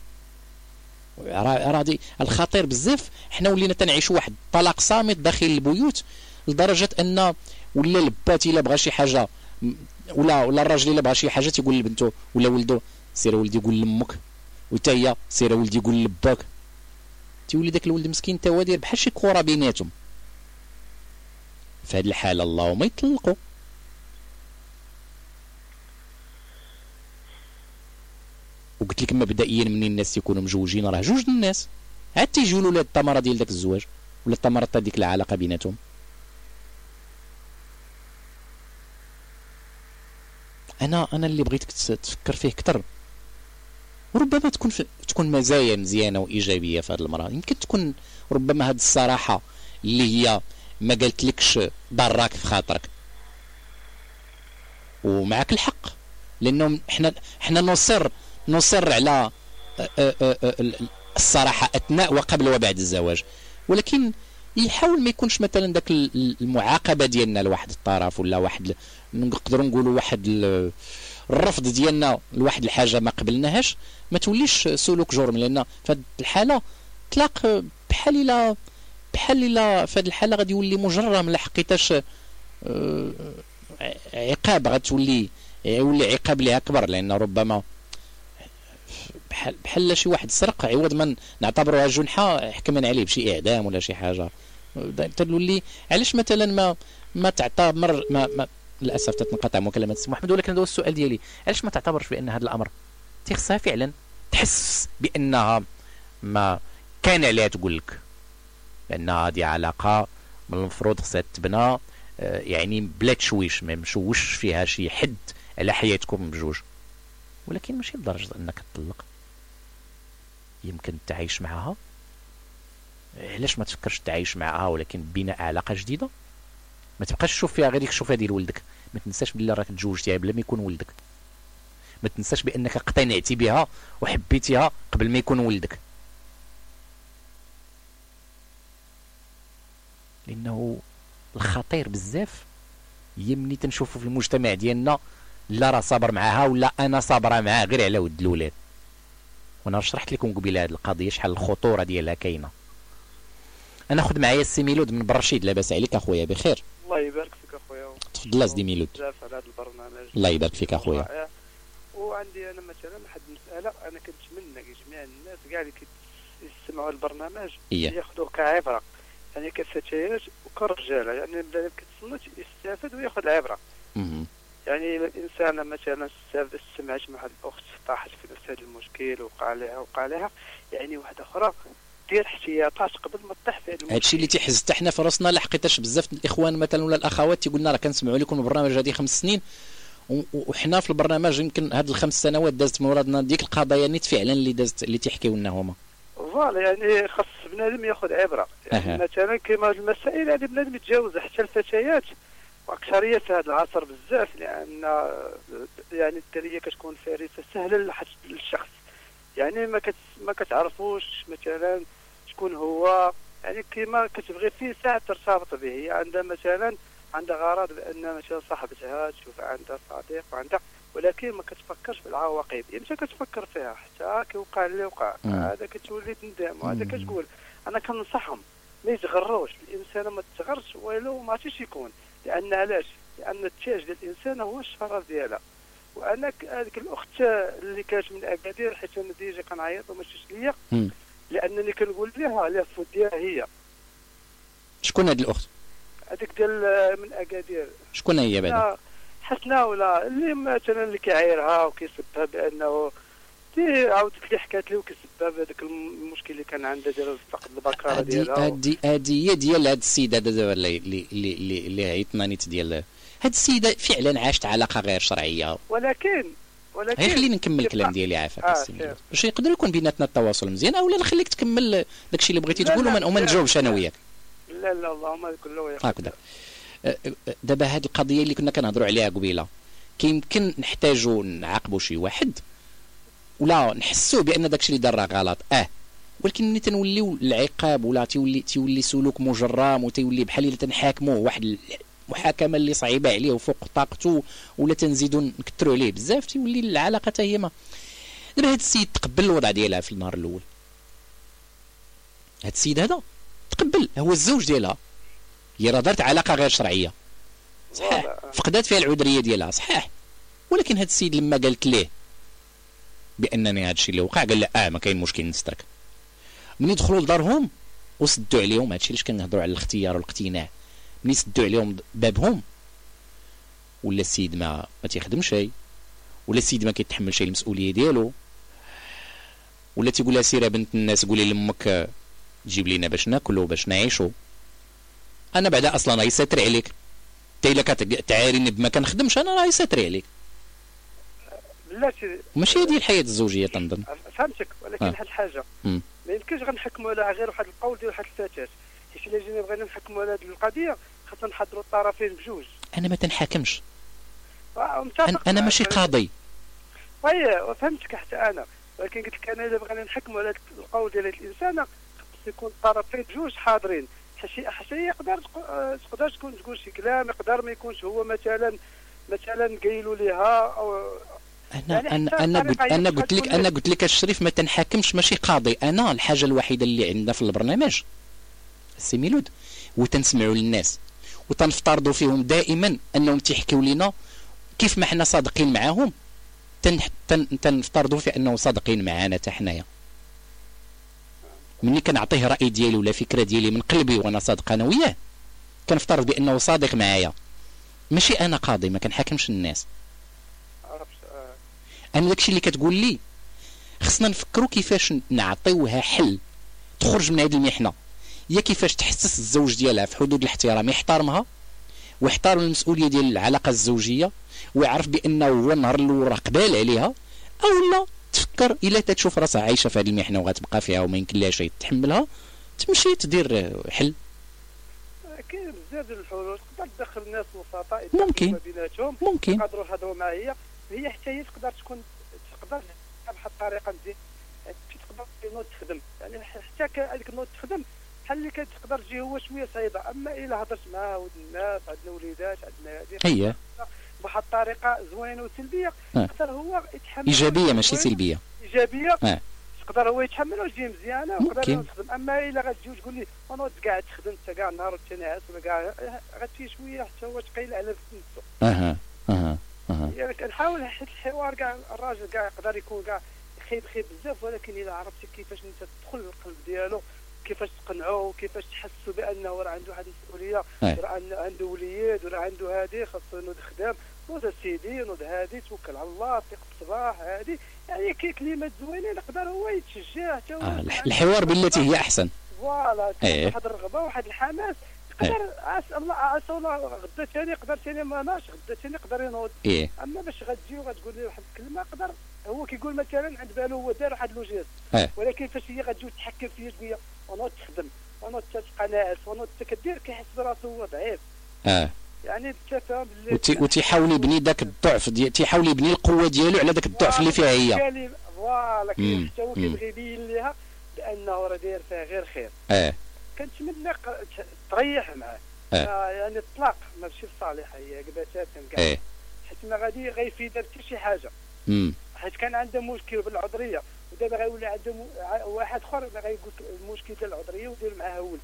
راه دي الخطير بزاف. حنا ولينا تنعيشوا واحد الطلاق صامت داخل البيوت لدرجه ان ولا البات الا بغى شي حاجه ولا الراجل الا بغى شي حاجه تيقول لبنته ولا ولده سير ولدي قول لامك، وتا هي سير ولدي قول لباك، تيولي داك الولد مسكين تا هو داير بحال شي كره بيناتهم. في هذه الحاله اللهم يطلقوا. وقلت لك مبدئيا منين الناس يكونوا مجوجين راه جوج الناس، عاد تيجيو الولاد الثمره ديال داك الزواج ولا الثمره تاع ديك العلاقه بيناتهم. انا اللي بغيتك تفكر فيه اكثر، وربما تكون مزايا مزيانه وايجابيه في هذه المراه. يمكن تكون ربما هذه الصراحه اللي هي ما قالتلكش ضراك في خاطرك، ومعك الحق، لانه حنا نصر على الصراحه اثناء وقبل وبعد الزواج، ولكن يحاول ما يكونش مثلا داك المعاقبه ديالنا لواحد الطرف، ولا واحد نقدروا نقولوا واحد الرفض ديالنا لواحد الحاجه ما قبلناهاش، ما توليش سلوك جرم. لان في هذه الحاله اطلاق بحال الا في هذه الحاله غادي يولي مجرم، لحقيتاش عقاب غتولي يولي عقاب لها اكبر، لان ربما بحال شي واحد سرق عوض ما نعتبروها جنحه حكمنا عليه بشي اعدام ولا شي حاجه. تولي علاش مثلا ما تعتبر ما للاسف تتنقطع مكالمه السي محمد، ولكن هذا هو السؤال ديالي، علاش ما تعتبرش بان هذا الامر تيخصها فعلا تحس بانها ما كان عليها تقول لك بان هذه علاقه من المفروض خصها تبنى يعني بلا تشويش، ما مشوش فيها شي حد على حياتكم بجوج، ولكن ماشي لدرجه انك تطلق، يمكن تعيش معها. علاش ما تفكرش تعيش معها ولكن بناء علاقه جديده؟ ما تبقاش تشوف فيها غير ديك الشوفه ديال ولدك، ما تنساش بلي راك تزوجتيها بلا ما يكون ولدك، ما تنساش بانك اقتنعتي بها وحبيتيها قبل ما يكون ولدك، لانه الخطير بزاف هي ملي تنشوفوا في المجتمع ديالنا لا راه صابر معاها ولا انا صابره معاه غير على ود الاولاد. وانا شرحت لكم قبيله هذه القضيه شحال الخطوره ديالها كاينه. انا ناخذ معايا السي ميلود من برشيد. لاباس عليك اخويا؟ بخير، الله يبارك فيك اخويا. تفضل اسدي ميلود. بزاف على هذا البرنامج. الله يبارك فيك اخويا. وعندي انا مثلا واحد المساله، انا كنتمنى جميع الناس كاع اللي كيسمعوا البرنامج ياخذوه كعبره، يعني كفتيات وكرجاله، يعني بلا كتصنت يستافد وياخذ العبره. يعني الانسان مثلا سمعت مع واحد الاخت طاحت في نفس هذا المشكل وقع لها يعني واحده اخرى دير احتياطات قبل ما تطيح في هذا المشكل. هادشي اللي تيحز حتى حنا في راسنا، لحقيتاش بزاف الاخوان مثلا ولا الاخوات تيقول لنا راه كنسمعوا لكم البرنامج هذه 5 سنين، وحنا في البرنامج يمكن هاد ال5 سنوات دازت من ورادنا ديك القضايا نيت فعلا اللي دازت اللي تيحكيو لنا هما. فوالا يعني خاص بنادم ياخذ عبره، يعني مثلا كما المسائل هذه بنادم يتجاوزها، حتى الفتيات واكثريه في هذا العصر بزاف، لان يعني الدريه كتكون فريسه سهله للشخص، يعني ما كتعرفوش مثلا شكون هو، يعني كيما كتبغي فيه ساعه ترتبط به، هي عندها مثلا عندها غرض بان مثلا صاحبتها تشوف عندها صديق وعندها، ولكن ما كتفكرش في العواقب، امتى كتفكر فيها حتى كيوقع اللي وقع، هذا كتولي تندم، وهذا كتقول انا كنصحهم ما يتغروش، الانسان ما تغرش ولو ما عرفتش يكون، لان علاش؟ لان التاج ديال الانسان هو الشرف ديالها. وانا هذيك الاخت اللي كانت من اكادير، حيت انا ديجا كنعيط وما شفتش ليا، لانني كنقول لها على الفوت ديالها هي. شكون هذه الاخت؟ هذيك ديال من اكادير. شكون هي بعدا؟ حسنه ولا اللي مثلا اللي كيعايرها وكيسبها بانه عاودت لي حكات لي وكيسبها بهذاك المشكل اللي كان عندها ديال فقد البكاره ديالها. هذه هي ديال هذا السيد هذا دابا اللي عيطنا نيت ديال هذه السيده فعلا عاشت علاقه غير شرعيه، ولكن خليني نكمل الكلام ديالي عافاك السي. باش يقدر يكون بيناتنا التواصل مزيان، اولا نخليك تكمل داكشي اللي بغيتي تقول وما نجاوبش انا وياك. لا اللهم كله هكذا. دابا هذه القضيه اللي كنا كنهضروا عليها قبيله، كيمكن نحتاجوا نعاقبوا شي واحد ولا نحسوا بان داكشي اللي دار راه غلط، ولكن ملي تنوليو العقاب ولا تيولي سلوك مجرم وتيولي بحال الا تنحاكموه واحد المحاكمه اللي صعيبه عليه وفوق طاقته، ولا تنزيدوا نكثروا عليه بزاف، تيولي العلاقه حتى هي ما. دابا هذا السيد تقبل الوضع ديالها في النهار الاول، هذا السيد هذا تقبل، هو الزوج ديالها، هي راه دارت علاقه غير شرعيه صحيح، فقدات فيها العذريه ديالها صحيح، ولكن هذا السيد لما قالت ليه بانني هذا الشيء اللي وقع قال لا ما كاين مشكل نسترك. من يدخلوا لدارهم وسدوا عليهم، هذا الشيء علاش كنهضروا على الاختيار والاقتناع، من يسدوا عليهم بابهم ولا السيد ما تيخدم شيء، ولا السيد ما كيتحمل شيء المسؤوليه ديالو، ولا تيقول لها سيره بنت الناس قولي لامك تجيب لينا باش ناكلوا باش نعيشوا، انا بعدا اصلا راهي ساتر عليك، انت الا كتعاريني بما كنخدمش انا راهي ساتر عليك. بلاتي ماشي هذه الحياه الزوجيه تنظن. فهمتك، ولكن واحد الحاجه ما يمكنش غنحكموا على غير واحد القول ديال واحد الفتاه، حيت الا جينا بغينا نحكموا على هذه القضيه خاصنا نحضروا الطرفين بجوج. انا ما تنحاكمش، انا ماشي قاضي. وي فهمتك حتى انا، ولكن قلت لك انا اذا بغينا نحكموا على القول ديال الانسان خص يكون الطرفين جوج حاضرين. حتى تقدر تقول شي كلام، يقدر ما يكونش هو مثلا قايلوا ليها او انا قلت لك الشريف ما تنحاكمش، ماشي قاضي. انا الحاجه الوحيده اللي عندنا في البرنامج السي ميلود وتنسمعوا للناس وتنفترضوا فيهم دائما انهم تيحكيو لنا كيف ما حنا صادقين معاهم، تنفترضوا في انهم صادقين معنا حتى حنايا. مني كنعطيه راي ديالي ولا فكره ديالي من قلبي وانا صادق انا وياه، كنفترض بانه صادق معايا، ماشي انا قاضي ما كنحاكمش الناس. انا داكشي اللي كتقول لي خصنا نفكروا كيفاش نعطيوها حل تخرج من هذه المحنه، هي كيفاش تحسس الزوج ديالها في حدود الاحترام، يحترمها ويحترم المسؤوليه ديال العلاقه الزوجيه ويعرف بانه هو النهار الاول راه قبال عليها، او لا تفكر الا تشوف راسها عايشه في هذه المحنه وغتبقى فيها وما يمكن لها شيء تحملها، تمشي تدير حل. كاين بزاف ديال الحلول، تقدر تدخل الناس وسطاء ممكن بيناتهم، ممكن يقدروا يهضروا معايا، هي حتى هي تقدر بواحد الطريقه مزيان، تقدر تخدم يعني حتى هذيك النوض تخدم بحال اللي كتقدر تجي هو شويه صعيبه. اما الا هضرت معاه ود الناس، عندنا وليدات، عندنا هذه بواحد الطريقه زوينه وسلبيه، يقدر هو يتحمل ايجابيه ماشي سلبيه، ايجابيه يقدر هو يتحمل وتجي مزيانه ويقدر يخدم. اما الا غتجي وتقول لي انا قاعد تخدم انت كاع النهار والتنعس ولا كاع غتمشي شويه حتى هو تقيل على نفسه. يعني كنحاول حيت الحوار كاع الراجل كاع يقدر يكون كاع خايب بزاف، ولكن الا عرفتي كيفاش انت تدخل للقلب ديالو، كيفاش تقنعوه، كيفاش تحسوا بانه راه عنده واحد المسؤوليه، راه عنده وليد وراه عنده هذه خاصو ينوض خدام، نوض سيدي نوض هادي توكل على الله، ثق بالصباح هذه، يعني كاين كلمات زوينين يقدر هو يتشجع حتى هو الحوار بالتي هي احسن. فوالا واحد الرغبه واحد الحماس، يقدر عسى الله غدا ثاني يقدر ثاني ما ماش غدا ثاني يقدر ينوض. اما باش غتجي وغتقول لي واحد الكلمه يقدر هو كيقول مثلا عند بالو هو دار واحد لوجيز، ولكن فاش هي غتجي تحكم فيه تقول لي انا تخدم انا تبقى ناعس وانا كدير كيحس براسو هو ضعيف. يعني التفاهم وتيحاول يبني ذاك الضعف تيحاول يبني القوه ديالو على ذاك الضعف اللي فيها هي. فوالا حتى هو كيبغي يبين ليها بانه راه داير فيها غير خير. كنتمنى تريح معاه. يعني الطلاق ماشي الصالحه هي قباتات كاع، حيت ما غادي غيفيدها حتى شي حاجه. حيت كان عنده مشكل بالعذريه ودابا غيولي عنده واحد اخر غيقول المشكل ديال العذريه ودير معاه ولد.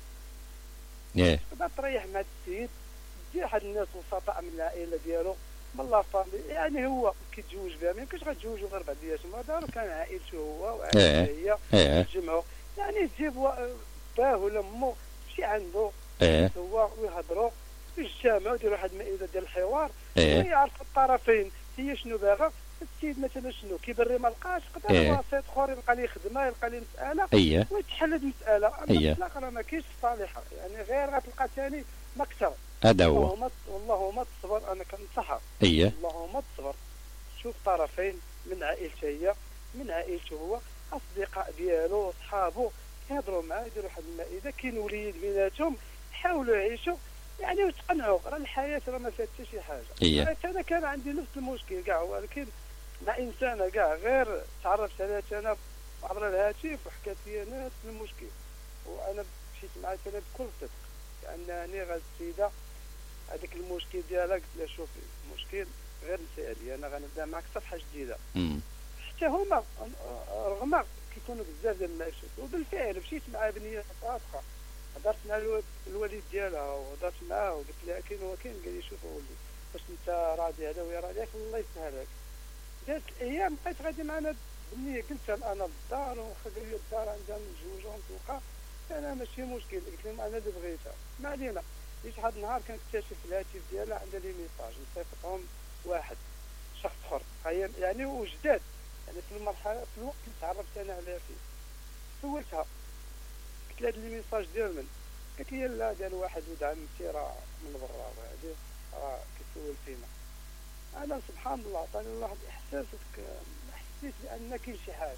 تقدر تريح مع السيد، دير واحد الناس وسطاء من العائله ديالو من لا فامي، يعني هو كيتزوج بها ما يمكنش غتزوجوا غير بعدياتهم، دارو كان عائلته هو وعائلته هي يتجمعوا، يعني تجيب باه ولا امو شي عنده هو ويهضروا يجتمعوا يديروا واحد المائده ديال الحوار ويعرفوا الطرفين هي شنو باغا. السيد مثلا شنو كيبري ما لقاش يقدر وسيط اخر يلقى ليه خدمه يلقى ليه مساله ويتحل المساله. اما الطلاق راه ما كاينش صالحه، يعني غير غتلقى ثاني مكسر. هذا هو اللهم تصبر، انا كنصحها اللهم تصبر، شوف طرفين من عائلته هي من عائلته هو، اصدقاء ديالو اصحابه يهضروا معاه يديروا واحد المائده، كاين وليد بيناتهم يحاولوا يعيشوا يعني وتقنعوا. راه الحياه راه ما فيها حتى شي حاجه. انا كان عندي نفس المشكل كاع، ولكن مع انسانه كاع غير تعرفت عليها انا عبر الهاتف وحكات لي نفس المشكل، وانا مشيت معها انا بكل صدق لانني غا السيده هذاك المشكل ديالها قلت لها شوفي المشكل غير نسالي انا غنبدا معك صفحه جديده. حتى هما رغم كيكونوا بزاف ديال المشاكل، وبالفعل مشيت مع بنيه صادقه، هضرت مع الوالد ديالها وهضرت معاه وقلت لها كاين وكاين، قال لي شوف ولدي واش انت راضي هذا وهي راضيه الله يسهلك. دازت الايام بقيت غادي معنا بنيه، قلت لها انا للدار واخا قال لي الدار عندها متزوجه ونتوقع، انا ماشي مشكل، قلت لهم انا اللي بغيتها ما علينا. جيت واحد النهار كنكتشف الهاتف ديالها عندها لي ميساج مصيفطهم واحد شخص اخر يعني وجداد، يعني في المرحله في الوقت اللي تعرفت انا عليها فيه. سولتها قلت لها هاد لي ميساج ديال من؟ قالت لي لا ديال واحد ولد عمتي راه من برا وهادي راه كيسول فينا. انا سبحان الله عطاني الله واحد الاحساس، حسيت بان كاين شي حاجه،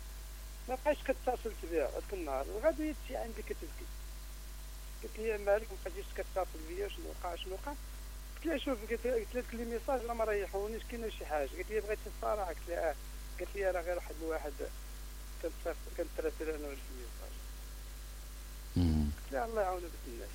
ما بقيتش كتصلت بها هذاك النهار. الغد شي عندي كتبكي، قلت لي مالك ما بقيتيش كتصل بيا شنو وقع شنو وقع؟ قلت لها شوف قلت لك لي ميساج راه ما ريحونيش كاين شي حاجه. قلت لي بغيتي الصراحه؟ قلت لها قالت لي راه غير واحد الواحد كنتراسل انا والجميع قلت لها الله يعاون بك الناس.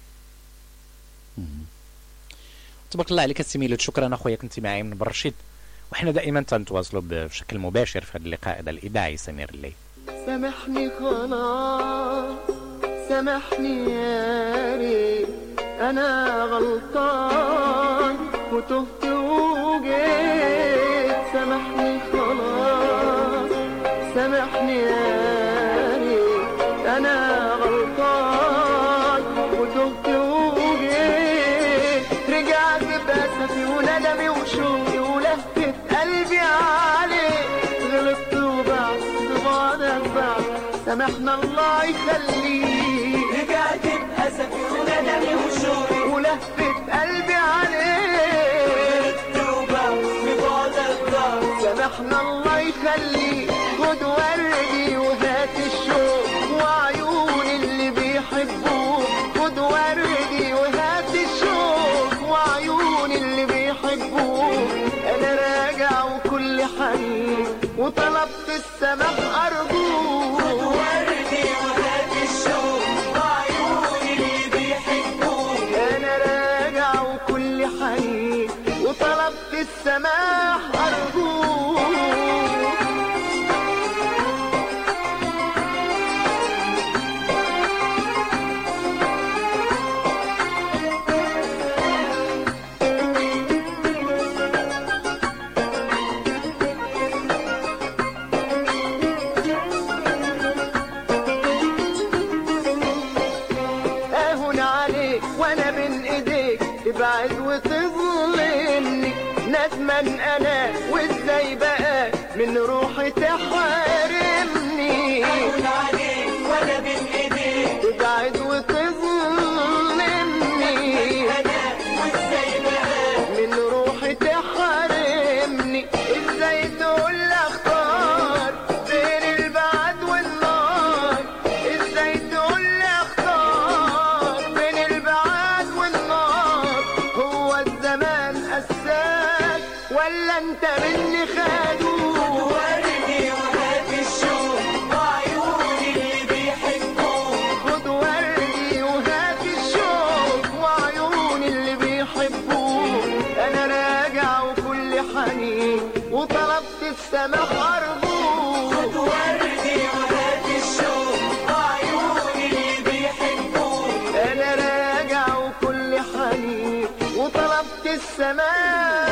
تبارك الله عليك السي ميلود، شكرا اخويا كنتي معايا من برشيد، وحنا دائما تنتواصلوا بشكل مباشر في هذا اللقاء هذا الاذاعي سمير الليل. سامحني خلاص سامحني يا ريت انا غلطان وتهت وجيت. سامحني خلاص سامحني يا ريت انا غلطان وتهت وجيت. رجعت بأسفي وندمي وشوقي ولهفة قلبي عليك. غلطت وبعد بعدك بعد سامحنا الله يخليك. رجعت بأسفي وندمي وشوقي ولهفة قلبي عليك. سامحنا الله يخليك. خد وردي وهات الشوق وعيون اللي بيحبوك. خد وردي وهات الشوق وعيون اللي بيحبوك. انا راجع وكل حنين وطلبت السماح ارجوك. خد وردي وهات الشوق وعيون اللي بيحبوك. انا راجع وكل حنين وطلبت السماح ارجوك. اهون عليك وانا بين ايديك تبعد وتظلمني. ندمان انا وازاي بقى من روحي تحرمني. اهون عليك وانا بين ايديك تبعد وتظلمني. انا وازاي بقى من روحي تحرمني. ازاي تقول لي اختار بين البعد والنار. ازاي تقول لي اختار بين البعد والنار. هو الزمان قساك ولا انت مني خدوك. وردي وهات الشوق وعيون اللي بيحبوك. خد وردي وهات الشوق وعيون اللي بيحبوك. انا راجع وكل حنين وطلبت السماح ارجوك. خد وردي وهات الشوق وعيون اللي بيحبوك. انا راجع وكل حنين وطلبت السماح.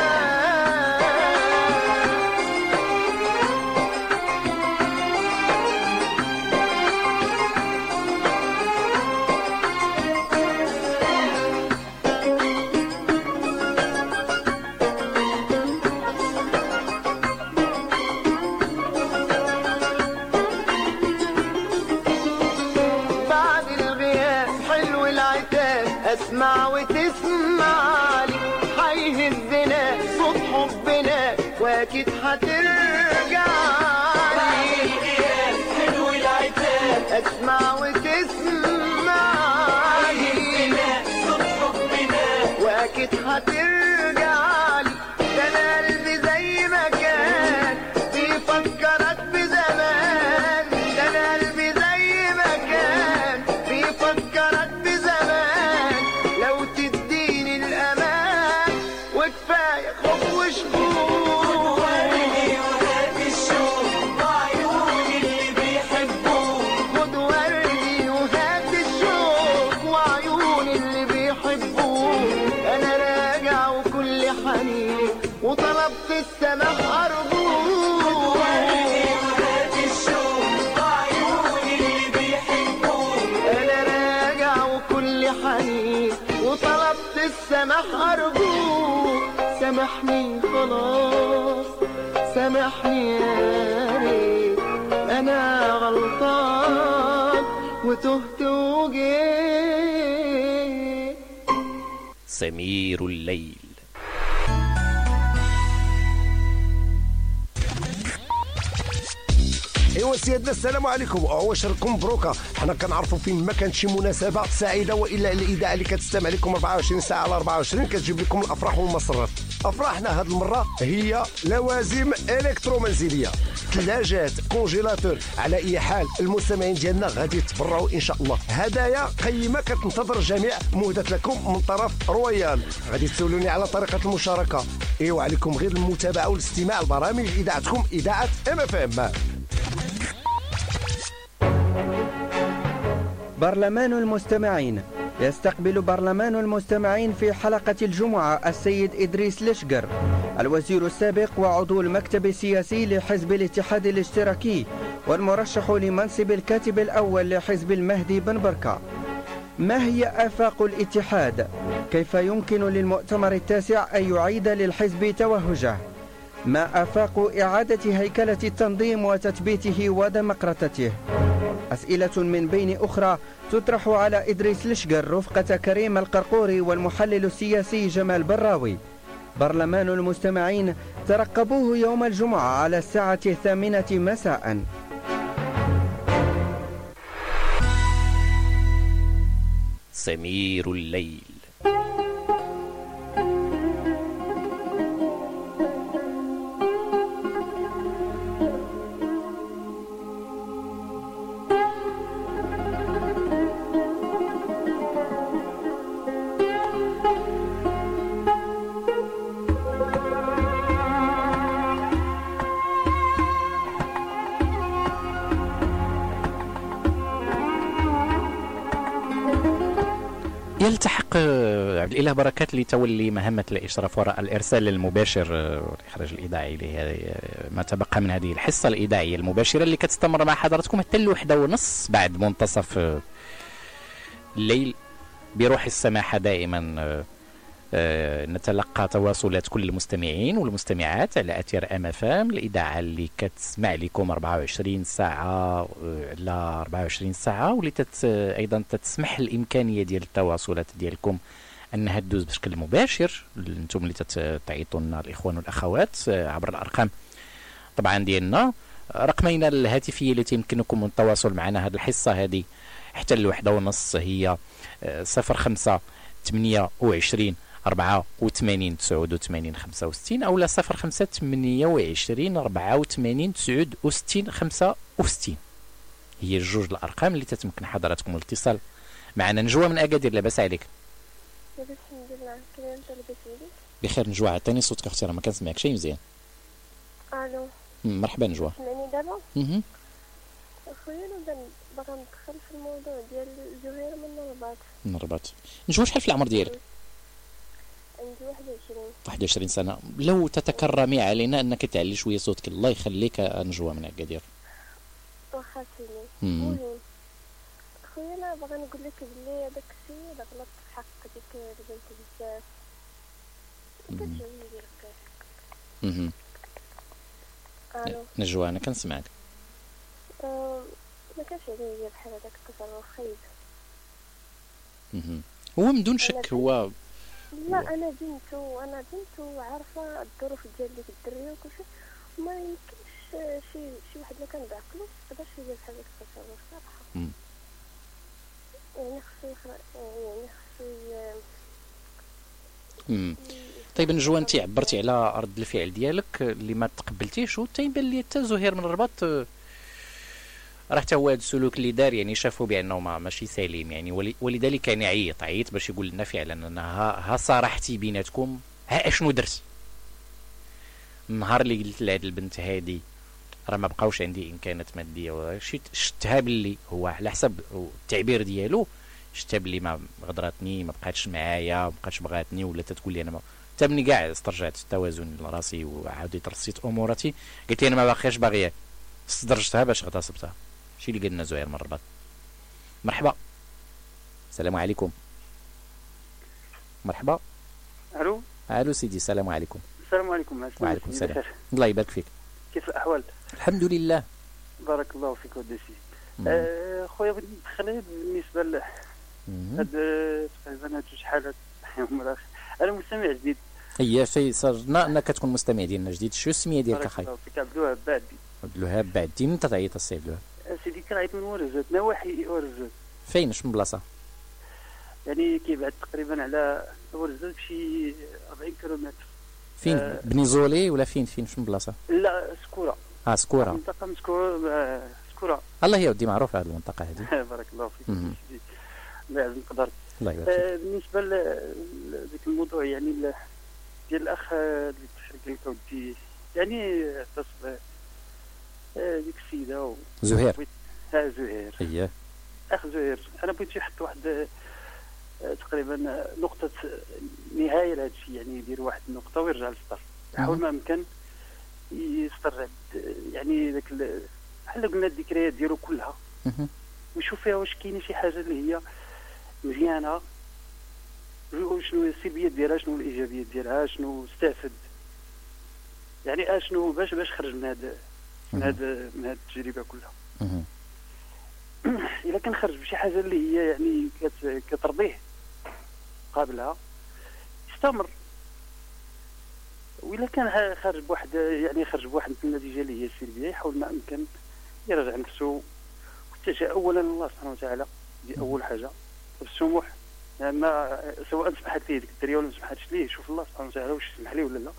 بعد الغياب حلو العتاب اسمع وتسمع لي. هيهزنا صوت حبنا واكيد هترجع لي. حلو العتاب اسمع وتسمع لي. صوت حبنا واكيد هترجع لي. ده انا قلبي زي ما كان بيفكرك بزمان. ده انا قلبي زي ما كان بيفكرك بزمان. لو تديني الامان وكفايه خوف وشكوك. وردي وهات الشوق وعيون اللي بيحبوك. خد وردي وهات الشوق وعيون اللي بيحبوك. انا راجع وكل حنين وطلبت السماح ارجوك. وردي وهات الشوق وعيون اللي بيحبوك. انا راجع وكل حنين وطلبت السماح ارجوك. سامحني خلاص سامحني يا ريت انا غلطان وتهت وجيت. سمير الليل. ايوا سيادنا السلام عليكم. واش راكم مبروكه؟ حنا كنعرفوا فين ما كانت شي مناسبه سعيده والا الاذاعه اللي كتستمع لكم 24 ساعه على 24 كتجيب لكم الافراح والمسرات. افراحنا هذه المره هي لوازم الكترومنزليه، ثلاجات، كونجيلاتور. على اي حال المستمعين ديالنا غادي يتبرعوا ان شاء الله. هدايا قيمه كتنتظر الجميع مهدت لكم من طرف رويال. غادي تسولوني على طريقه المشاركه، ايوا عليكم غير المتابعه والاستماع لبرامج اذاعتكم اذاعه MFM. برلمان المستمعين. يستقبل برلمان المستمعين في حلقة الجمعة السيد إدريس لشقر، الوزير السابق وعضو المكتب السياسي لحزب الاتحاد الاشتراكي والمرشح لمنصب الكاتب الأول لحزب المهدي بن بركة. ما هي آفاق الاتحاد؟ كيف يمكن للمؤتمر التاسع أن يعيد للحزب توهجه؟ ما آفاق إعادة هيكلة التنظيم وتثبيته وديمقراطيته؟ أسئلة من بين أخرى تطرح على إدريس لشقر رفقة كريم القرقوري والمحلل السياسي جمال براوي. برلمان المستمعين ترقبوه يوم الجمعة على الساعة 8 مساء. سمير الليل. يلتحق عبد الإله بركات لتولي مهمة الإشراف وراء الإرسال المباشر والإخراج الإذاعي ما تبقى من هذه الحصة الإذاعية المباشرة اللي كتستمر مع حضراتكم حتى 1:30 بعد منتصف الليل. بروح السماحة دائما نتلقى تواصلات كل المستمعين والمستمعات على أثير MFM، الإذاعة اللي كتسمع لكم 24 ساعة على 24 ساعة، واللي أيضا تسمح الإمكانية ديال التواصلات ديالكم أنها تدوز بشكل مباشر. أنتم اللي تعيطوا لنا الإخوان والأخوات عبر الأرقام طبعا ديالنا، رقمين الهاتفية اللي يمكنكم التواصل معنا هذه الحصة هذه حتى 1:30 هي 05 28 84 89 65 أو 05 28 84 69 65. هي الجوج الأرقام اللي تتمكن حضراتكم الاتصال معنا. نجوى من أكادير، لاباس عليك؟ لاباس الحمد لله. كيف أنت؟ لاباس عليك؟ بخير نجوى. عطيني صوتك اختي، راه ما كنسمعك شي مزيان. الو. مرحبا نجوى. سمعني دابا؟ اخويا انا باغا ندخل في الموضوع ديال الجوهير من الرباط. نجوى شحال في العمر ديالك؟ عندي 21. 21 سنة. لو تتكرمي علينا انك تعلي شويه صوتك الله يخليك نجوى من أكادير. واخا سيدي. المهم اخويا انا باغا نقول لك بلي هذاك السيد غلط في حق ديك البنت بزاف. كتجاوبني ديالك. الو نجوى انا كنسمعك. ما كانش عليا بحال هذاك التصرف خايب. هو من دون شك هو لا انا بنت وعارفه الظروف ديال ديك الدريه وكلشي، ما يمكنش شي واحد اللي كان بعقلو باش يدير بحال هذاك التصرف صراحه. يعني خصو طيب نجوى انت عبرتي على رد الفعل ديالك اللي ما تقبلتيش، وتيبان لي حتى زهير من الرباط راه حتى هو هذا السلوك اللي دار يعني شافوا بانه ماشي سليم يعني، ولذلك يعني عيط باش يقول لنا فعلا انا ها صراحتي بيناتكم، ها اشنو درت. النهار اللي قلت لهاد البنت هادي راه ما بقاوش عندي امكانات ماديه، شفتها باللي هو على حسب التعبير ديالو، شفتها باللي ما غدراتني، ما بقاتش معايا، ما بقاتش بغاتني، ولا تتقول لي انا حتى ملي كاع استرجعت التوازن لراسي وعاودت رصيت اموراتي قلت لي انا ما باقيش باغياك، استدرجتها باش اغتصبتها. شي اللي قلنا زهير من الرباط. مرحبا. السلام عليكم. مرحبا. الو سيدي. السلام عليكم. السلام عليكم. وعليكم السلام. الله يبارك فيك. كيف الاحوال؟ الحمد لله. بارك الله فيك وديسي. خويا بغيت ندخل بالنسبه ل هاد تقريبا هاد جوج حالات انا مستمع جديد. هي صرنا انك كتكون مستمع ديالنا جديد. شو السميه ديالك اخاي؟ عبد الوهاب بعدي. عبد الوهاب بعدي. من تعيط السي عبد الوهاب؟ سيدي كنعيط من ورزات، نواحي ورزات. فين؟ اش من بلاصه؟ يعني كيبعد تقريبا على ورزات بشي 40 كيلومتر. فين بني زولي ولا فين شنو بلاصه؟ لا سكوره. سكوره. منطقه مسكوره سكوره. الله يا ودي معروفه هذه المنطقه هذه. بارك الله فيك سيدي. لا نقدر. الله يبارك. بالنسبه لذاك الموضوع يعني ديال الاخ اللي تحرك لك ودي يعني اتصل ديك السيده زهير. زهير. اييه. اخ زهير انا بغيت نحط واحد تقريبا نقطه نهايه لهذا الشيء، يعني يدير واحد النقطه ويرجع للسطر، يحاول ما امكن يسترجع يعني ذاك بحال قلنا الذكريات ديالو كلها ويشوف فيها واش كاينه شي حاجه اللي هي مزيانه، شنو السلبيات ديالها، شنو الايجابيات ديالها، شنو استفد يعني شنو باش خرج من هذه التجربه كلها. الا كان خرج بشي حاجه اللي هي يعني كترضيه قابلها يستمر، وإلا كان خارج بواحد النتيجه اللي هي سلبيه يحاول ما امكن يرجع نفسه ويتجه اولا الله سبحانه وتعالى. دي اول حاجه السموح، يعني ما سواء سمحت ليه ديك الدريه ولا ما سمحتش ليه، شوف الله سبحانه وتعالى واش يسمح ليه ولا لا.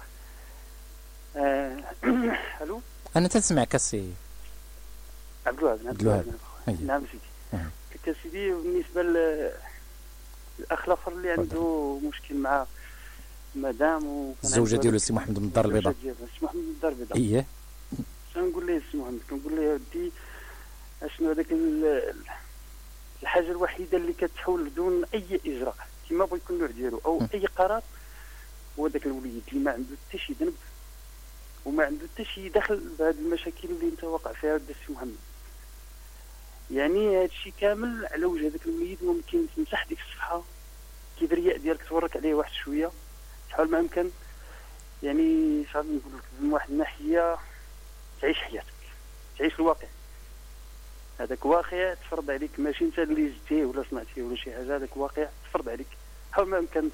الو انا تسمعك السي عبد الوهاب. نعم سيدي. كنت سيدي بالنسبه للاخ الاخر اللي عنده مشكل مع مدام الزوجه ديالو السي محمد من الدار البيضاء. السي محمد من الدار البيضاء. اييه. شنو نقول ليه السي محمد؟ كنقول ليه ودي اشنو هذاك الحاجه الوحيده اللي كتحول بدون اي اجراء كما بغى يكون النوع ديالو او اي قرار، هو ذاك الوليد اللي ما عنده حتى شي ذنب وما عنده حتى شي دخل بهذه المشاكل اللي انت واقع فيها السي محمد. يعني هذا الشيء كامل على وجه هذاك الوليد ممكن تمسح ديك الصفحه كي الرياء ديالك تورك عليه واحد شويه، تحاول ما امكن يعني صافي نقول لك من واحد الناحيه تعيش حياتك، تعيش الواقع. هذاك واقع تفرض عليك، ماشي انت اللي جدتيه ولا صنعتيه ولا شي حاجه، هذاك واقع تفرض عليك. حاول ما امكن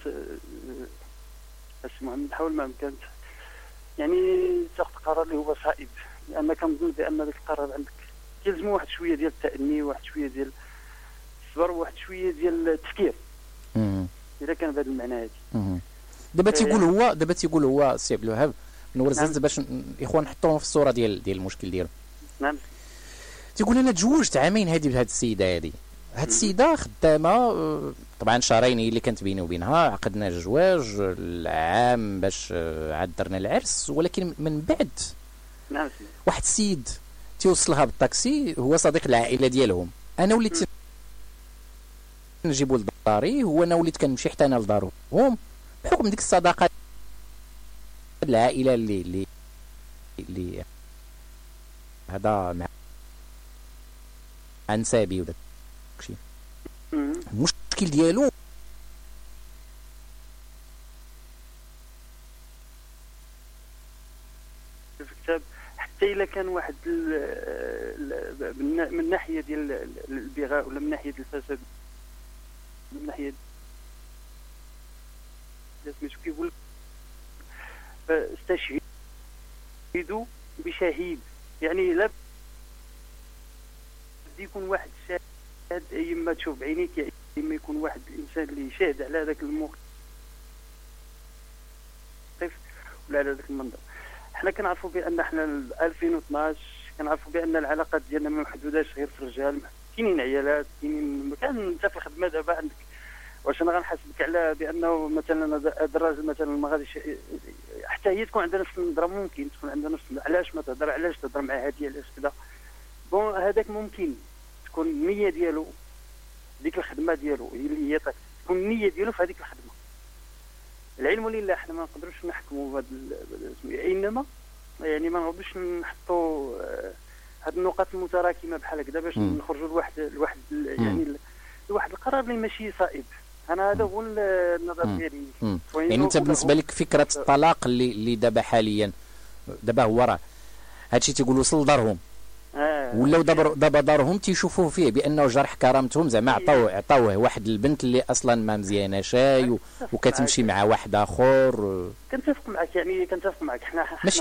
السي محمد حاول ما امكن يعني تاخذ قرار اللي هو صائب، لان كنظن بان ذاك القرار عندك كيلزمو واحد شويه ديال التأني، واحد شويه ديال الصبر، واحد شويه ديال التفكير. اذا كان بهذا المعنى هذه. دابا تيقول هو السي عبد الوهاب نور زاد باش الاخوان نحطوهم في الصوره ديال المشكل ديالو. نعم. تيقول انا تزوجت عامين هذه بهذه السيده هذه. هذه السيده خدامه طبعا شهرين هي اللي كانت بيني وبينها، عقدنا الزواج العام باش عاد درنا العرس، ولكن من بعد نعم واحد السيد تيوصلها بالطاكسي، هو صديق العائله ديالهم، انا وليت نجيبو لداري، هو انا وليت كنمشي حتى انا لدارهم بحكم ديك الصداقه العائله اللي هذا مع انسابي وداك الشيء. المشكل ديالو في الكتاب حتى الا كان واحد من ناحيه ديال البغاء ولا من ناحيه الفساد، من ناحيه سميتو كيقول استشهدوا بشهيد، يعني لا يكون واحد شاهد يا اما تشوف بعينيك يا اما يكون واحد الانسان اللي شاهد على ذاك الموقف ولا على ذاك المنظر. حنا كنعرفوا بان حنا 2012 كنعرفوا بان العلاقات ديالنا ما محدوداش غير في الرجال، كاينين عيالات، كاينين كان انت في الخدمه دابا عندك، واش انا غنحاسبك على بانه مثلا هذا الراجل مثلا ما غاديش حتى هي تكون عندها نفس النظره، ممكن تكون عندها نفس علاش ما تهضر، علاش تهضر مع هذه، علاش كذا. بون هذاك ممكن تكون النيه ديالو ديك الخدمه ديالو اللي هي تكون النيه ديالو في هذيك الخدمه. العلم لله حنا ما نقدروش نحكموا بهذا انما يعني ما نقدروش نحطوا هاد النقاط المتراكمه بحال هكذا باش نخرجوا لواحد يعني لواحد القرار اللي ماشي صائب. انا هذا هو النظر ديالي. يعني انت بالنسبه لك فكره الطلاق اللي دابا حاليا دابا هو راه هادشي تيقول وصل لدارهم ولاو دابا دارهم تيشوفوه فيه بانه جرح كرامتهم، زعما عطاوه واحد البنت اللي اصلا ما مزياناش وكتمشي مع واحد اخر. كنتفق معك، يعني كنتفق معك. حنا